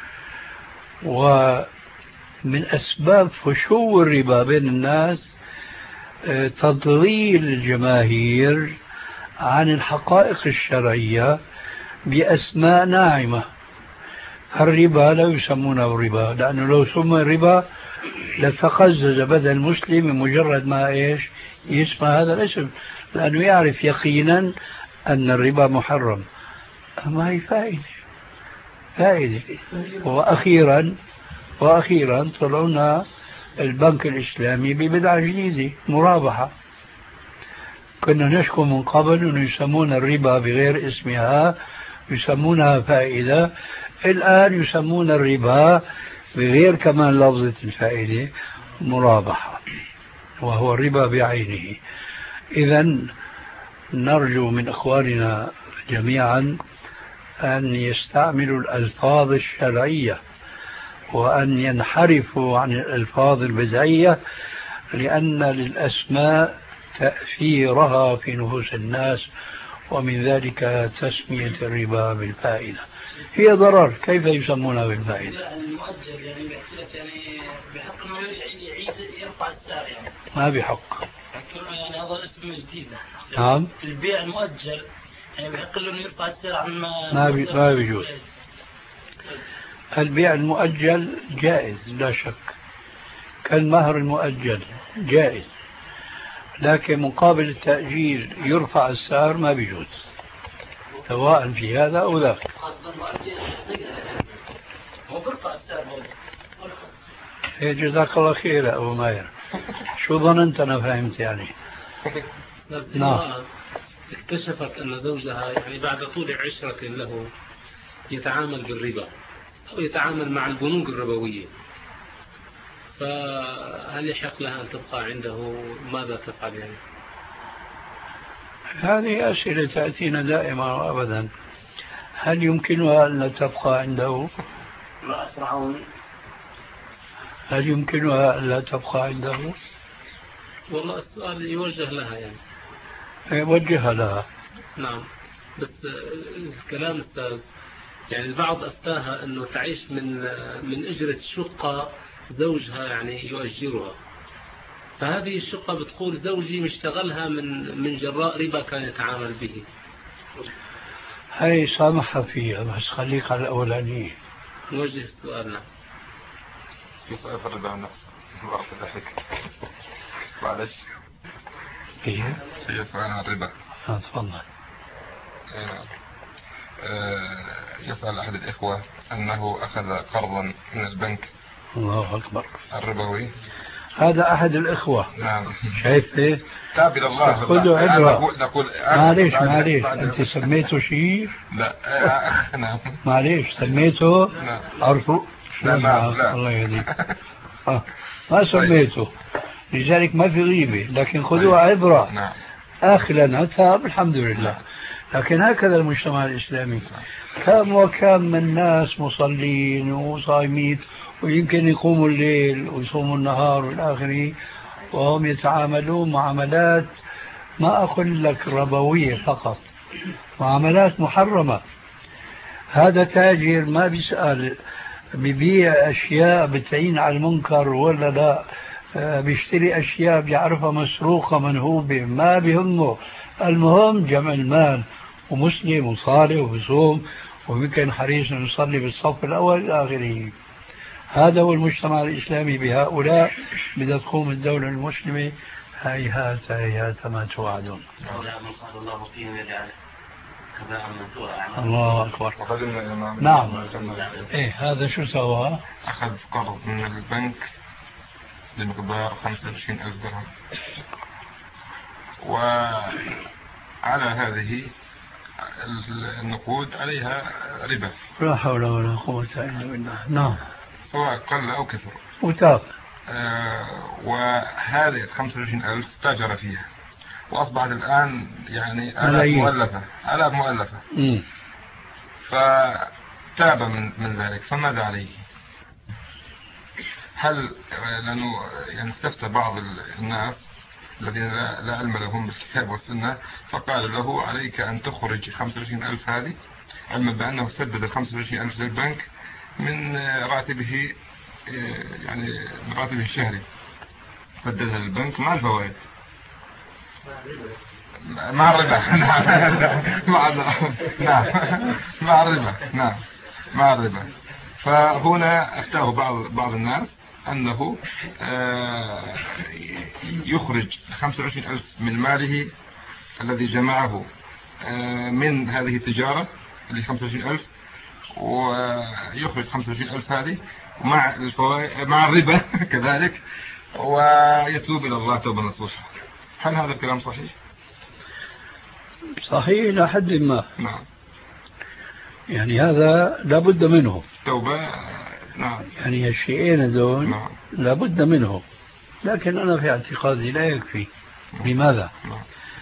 ومن أسباب فشو الربا بين الناس تضليل الجماهير عن الحقائق الشرعية بأسماء ناعمة. الربا لا يسمونه ربا، لأنه لو سمى ربا لتقزز بدن المسلم مجرد ما إيش يسمع هذا الاسم، لأنه يعرف يقينا أن الربا محرم. ما هي فائدة فائدة. وأخيرا وأخيرا طلعنا البنك الإسلامي ببدعة جديدة، مرابحة. كنا نشكو من قبل أنه يسمون الربا بغير اسمها، يسمونها فائدة. الآن يسمون الربا بغير كمان لفظة الفائدة، مرابحة، وهو الربا بعينه. إذن نرجو من أخواننا جميعا أن يستعملوا الألفاظ الشرعية وأن ينحرفوا عن الألفاظ البدعية، لأن للأسماء تأثيرها في نفوس الناس، ومن ذلك تسمية الربا بالفائدة. هي ضرر، كيف يسمونها بالفائدة؟ المؤجل يعني بيحكي يعني بحق انه يعيد يرفع السعر يعني. ما بحق. يعني هذا اسم جديد. نعم. البيع المؤجل يعني بحق له انه يرفع السعر عن ما ما بي ما بيجوز. البيع المؤجل جائز لا شك، كالمهر المؤجل جائز، لكن مقابل التأجيل يرفع السعر ما بيجوز، سواء في هذا أو ذاك. هي جزاك الله خير يا أبو ماير، شو ظننت أنا فهمت يعني؟ نعم. اكتشفت أن زوجها يعني بعد طول عشرة له يتعامل بالربا أو يتعامل مع البنوك الربوية، فهل يحق لها أن تبقى عنده؟ ماذا تفعل يعني؟ هذه أسئلة تأتينا دائما وأبدا. هل يمكنها أن تبقى عنده؟ لا أسرعون. هل يمكنها أن لا تبقى عنده؟ والله السؤال يوجه لها يعني. يوجه لها. نعم، بس الكلام أستاذ يعني البعض أفتاها أنه تعيش من من أجرة شقة زوجها يعني يؤجرها، فهذه الشقة بتقول زوجي مشتغلها من من جراء ربا كان يتعامل به. هاي سامحها فيها، بس خليك على الأولانية. نوجه السؤال. في سؤال في الربا نفسه وقت ضحك معلش. ايه في سؤال عن الربا. اه تفضل. يسأل أحد الإخوة أنه أخذ قرضا من البنك. الله أكبر. الربوي. هذا أحد الإخوة. نعم. شايف إيه؟ تاب إلى الله. خذوا عبرة. نقول معليش معليش أنت سميته شيء؟ لا. نعم. معليش سميته؟ نعم. عرفوا؟ لا لا. الله يهديك. آه. ما سميته، لذلك ما في غيبة، لكن خذوها عبرة. نعم. آخلا تاب الحمد لله. لكن هكذا المجتمع الإسلامي، كم وكم من ناس مصلين وصايمين ويمكن يقوموا الليل ويصوموا النهار والآخره، وهم يتعاملون معاملات ما أقول لك ربوية فقط، معاملات محرمة. هذا تاجر ما بيسأل بيبيع أشياء بتعين على المنكر ولا لا، بيشتري أشياء بيعرفها مسروقة منهوبة، ما بيهمه، المهم جمع المال، ومسلم وصالح وبصوم ويمكن حريص أن يصلي بالصف الأول إلى آخره. هذا هو المجتمع الإسلامي. بهؤلاء بدها تقوم الدولة المسلمة. هيهات هيهات ما توعدون. الله أكبر. نعم. إيه هذا شو سوى؟ أخذ قرض من البنك بمقدار خمسة وعشرين ألف درهم، وعلى هذه النقود عليها ربا. لا حول ولا قوة إلا بالله. نعم. سواء قل أو كثر. وتاب. آه وهذه خمسة وعشرين ألف تاجر فيها، وأصبحت الآن يعني آلاف مؤلفة آلاف مؤلفة. م. فتاب من من ذلك، فماذا عليه؟ هل لأنه يعني استفتى بعض الناس الذين لا, لا علم لهم بالكتاب والسنة، فقال له عليك أن تخرج خمسة وعشرين ألف هذه، علما بأنه سدد خمسة وعشرين ألف للبنك من راتبه، يعني من راتبه الشهري، سددها للبنك مع الفوائد مع الربا. مع نعم مع الربا نعم مع الربا. فهنا أفتاه بعض بعض الناس أنه يخرج خمسة وعشرين ألف من ماله الذي جمعه من هذه التجارة اللي خمسة وعشرين ألف، ويخرج خمسة وعشرين ألف هذه مع الفوائد مع الربا كذلك، ويتوب إلى الله توبة نصوحة. هل هذا الكلام صحيح؟ صحيح إلى حد ما. نعم. يعني هذا لابد منه توبة. نعم. يعني الشيئين هذول نعم. لابد منه، لكن أنا في اعتقادي لا يكفي. نعم. لماذا؟ نعم.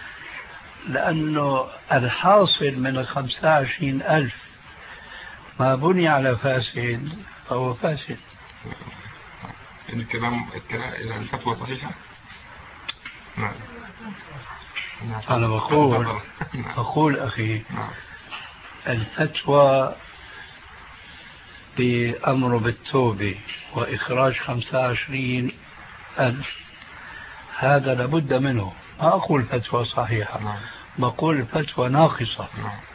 لأنه الحاصل من الخمسة وعشرين ألف ما بني على فاسد فهو فاسد. يعني الكلام الفتوى صحيحة؟ نعم. أنا بقول أقول أخي الفتوى بأمر بالتوبة وإخراج خمسة وعشرين ألف هذا لابد منه. ما أقول فتوى صحيحة، بقول فتوى ناقصة.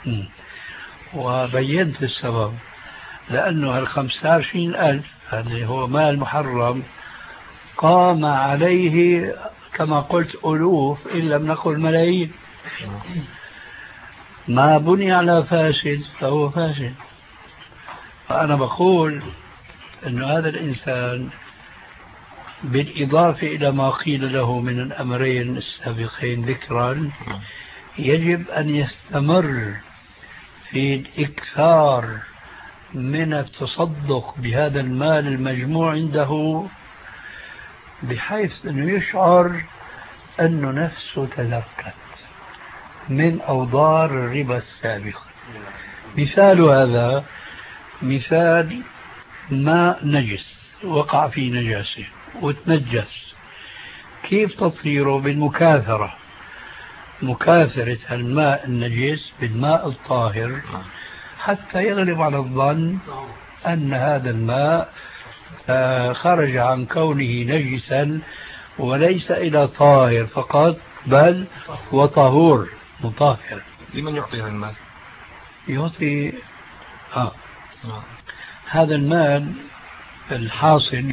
وبينت السبب، لأنه الخمسة وعشرين ألف هذا هو مال محرم قام عليه كما قلت ألوف إن لم نقل ملايين. ما بني على فاسد فهو فاسد. فأنا بقول أن هذا الإنسان بالإضافة إلى ما قيل له من الأمرين السابقين ذكرا يجب أن يستمر في الإكثار من التصدق بهذا المال المجموع عنده، بحيث أنه يشعر أنه نفسه تزكت من أوضار الربا السابقة. مثال هذا مثال ماء نجس وقع في نجاسة وتنجس، كيف تطهيره؟ بالمكاثرة، مكاثرة الماء النجس بالماء الطاهر حتى يغلب على الظن أن هذا الماء خرج عن كونه نجسا وليس إلى طاهر فقط بل وطهور مطهر. لمن يعطي هذا المال؟ يعطي آه. هذا المال الحاصل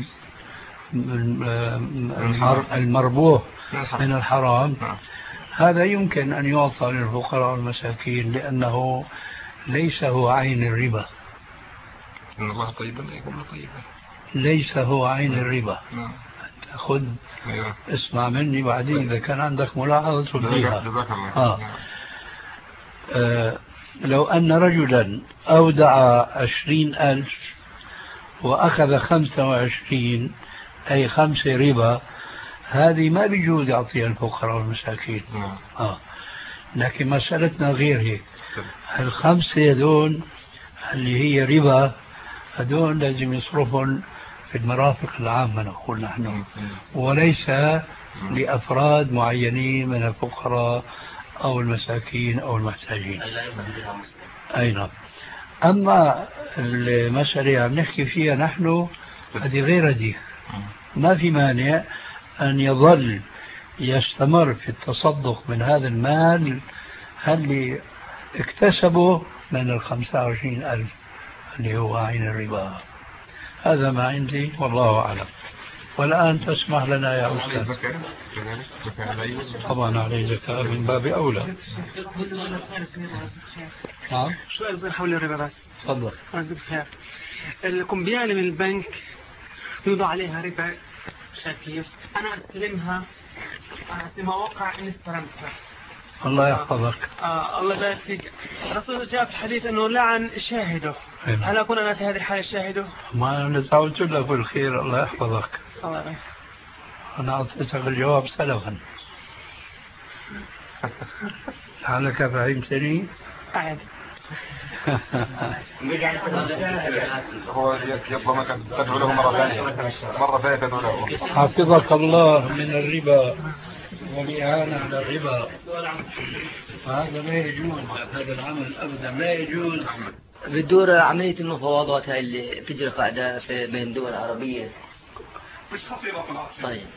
المربوح من الحرام هذا يمكن أن يعطى للفقراء والمساكين، لأنه ليس هو عين الربا. إن الله طيبا يقول طيبا. ليس هو عين الربا. نعم. خذ أيوة. اسمع مني بعدين إذا كان عندك ملاحظة تبديها. آه. آه. لو أن رجلا أودع عشرين ألف وأخذ خمسة وعشرين أي خمسة ربا، هذه ما بيجوز يعطيها الفقراء والمساكين. نعم. آه. لكن مسألتنا غير هيك. الخمسة هذول اللي هي ربا هذول لازم يصرفهم في المرافق العامة نقول نحن، وليس لأفراد معينين من الفقراء أو المساكين أو المحتاجين. أي نعم. أما المسألة عم نحكي فيها نحن هذه غير هذه، ما في مانع أن يظل يستمر في التصدق من هذا المال اللي اكتسبه من الخمسة وعشرين ألف اللي هو عين الربا. هذا ما عندي والله أعلم. والآن تسمح لنا يا أستاذ. طبعا عليه زكاة من باب أولى. نعم. سؤال صغير حول الربا بس. تفضل. الكمبيالة من البنك يوضع عليها ربا شاكيف، أنا أستلمها أنا أستلمها وقع إني استلمتها. الله يحفظك. آه الله يبارك فيك. الرسول جاء في الحديث أنه لعن شاهده. هل أكون أنا في هذه الحالة شاهده؟ ما أنا دعوت لك بالخير. الله يحفظك. الله يبارك. أنا أعطيتك الجواب سلفا. لعلك فهمتني؟ عادي. هو يطلب منك تدعو له مرة ثانية، مرة ثانية تدعو له. حفظك الله من الربا والإعانة على الربا هذا لا يجوز، هذا العمل أبدا لا يجوز. بتدور عملية المفاوضات هاي اللي تجري قاعدة في بين الدول العربية. طيب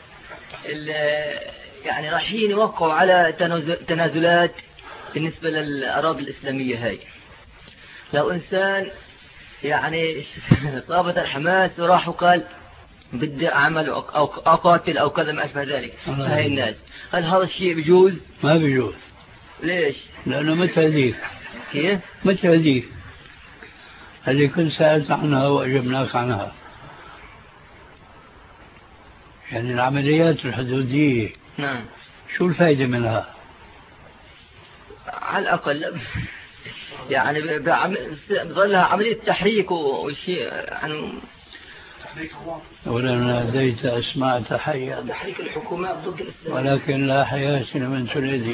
يعني رايحين يوقعوا على تنازلات بالنسبة للأراضي الإسلامية هاي. لو إنسان يعني صابت الحماس وراح وقال بدي أعمل أو أقاتل أو كذا ما أشبه ذلك هاي الناس، هل هذا الشيء بيجوز؟ ما بيجوز. ليش؟ لأنه متى هذيك؟ كيف؟ متى هذيك؟ اللي كنت سألت عنها وأجبناك عنها. يعني العمليات الحدودية نعم شو الفائدة منها؟ على الأقل يعني بظلها عملية تحريك وشيء يعني ولو ناديت أسمعت حيا تحريك الحكومات ضد الإسلام، ولكن لا حياة لمن تنادي.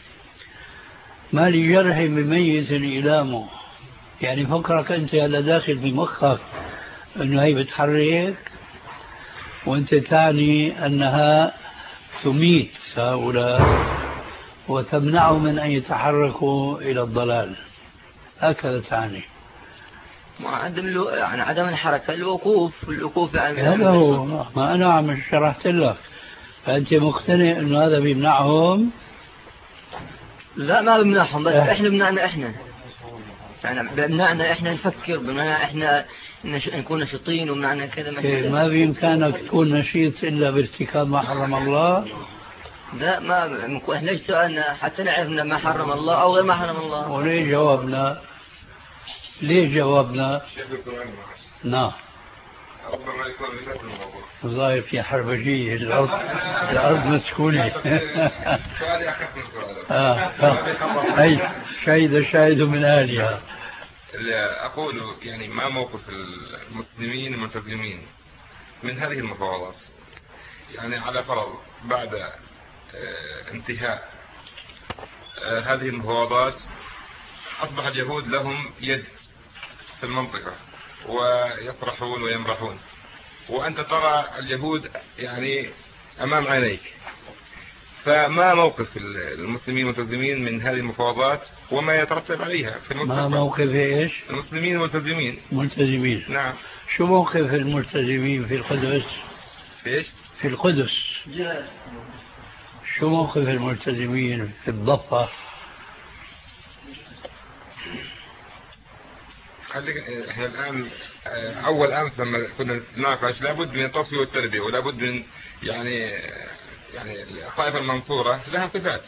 ما لجرح بميت إلامه. يعني فكرك أنت هلا داخل في مخك أنه هي بتحرك وأنت تعني أنها تميت هؤلاء وتمنعهم من أن يتحركوا إلى الضلال، هكذا تعني. عدم يعني عدم الحركة، الوقوف الوقوف يعني هذا هو ما أنا عم شرحت لك. فأنت مقتنع أنه هذا بيمنعهم؟ لا ما بيمنعهم، بس اه. إحنا بمنعنا إحنا يعني بمنعنا إحنا نفكر، بمنعنا إحنا نكون نشيطين ومنعنا كذا. ما, ما بإمكانك تكون نشيط إلا بارتكاب ما حرم الله. لا ما إحنا ليش سؤالنا حتى نعرف ما حرم الله أو غير ما حرم الله. وليه جوابنا؟ ليه جوابنا؟ نعم ظاهر في حربجية الأرض الأرض مسكونة. أي شهد شاهد من أهلها. أقول يعني ما موقف المسلمين الملتزمين من هذه المفاوضات؟ يعني على فرض بعد انتهاء هذه المفاوضات أصبح اليهود لهم يد في المنطقة ويطرحون ويمرحون، وأنت ترى اليهود يعني أمام عينيك، فما موقف المسلمين الملتزمين من هذه المفاوضات وما يترتب عليها في المستقبل؟ ما موقف إيش؟ المسلمين الملتزمين. ملتزمين نعم. شو موقف الملتزمين في القدس؟ في إيش؟ في القدس. شو موقف الملتزمين في الضفة؟ احنا الآن أول أمس لما كنا نتناقش لابد من التصفية والتربية، ولابد من يعني يعني الطائفة المنصورة لها صفات.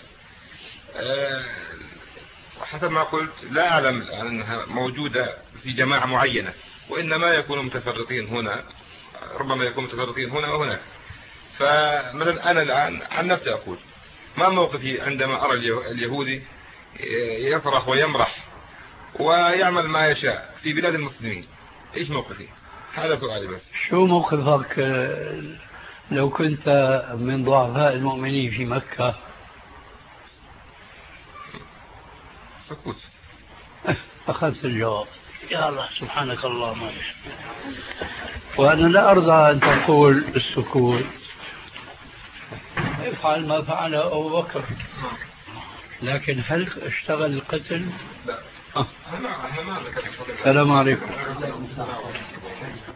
حسب ما قلت لا أعلم الآن أنها موجودة في جماعة معينة، وإنما يكونوا متفرقين هنا، ربما يكونوا متفرقين هنا وهنا. فمثلا أنا الآن عن نفسي أقول ما موقفي عندما أرى اليهودي يصرخ ويمرح ويعمل ما يشاء في بلاد المسلمين؟ إيش موقفي؟ هذا سؤالي بس. شو موقفك لو كنت من ضعفاء المؤمنين في مكة؟ سكوت. أخذت الجواب. يا الله سبحانك اللهم وبحمدك. وأنا لا أرضى أن تقول السكوت. افعل ما فعل أبو بكر. لكن هل اشتغل القتل؟ لا. السلام عليكم.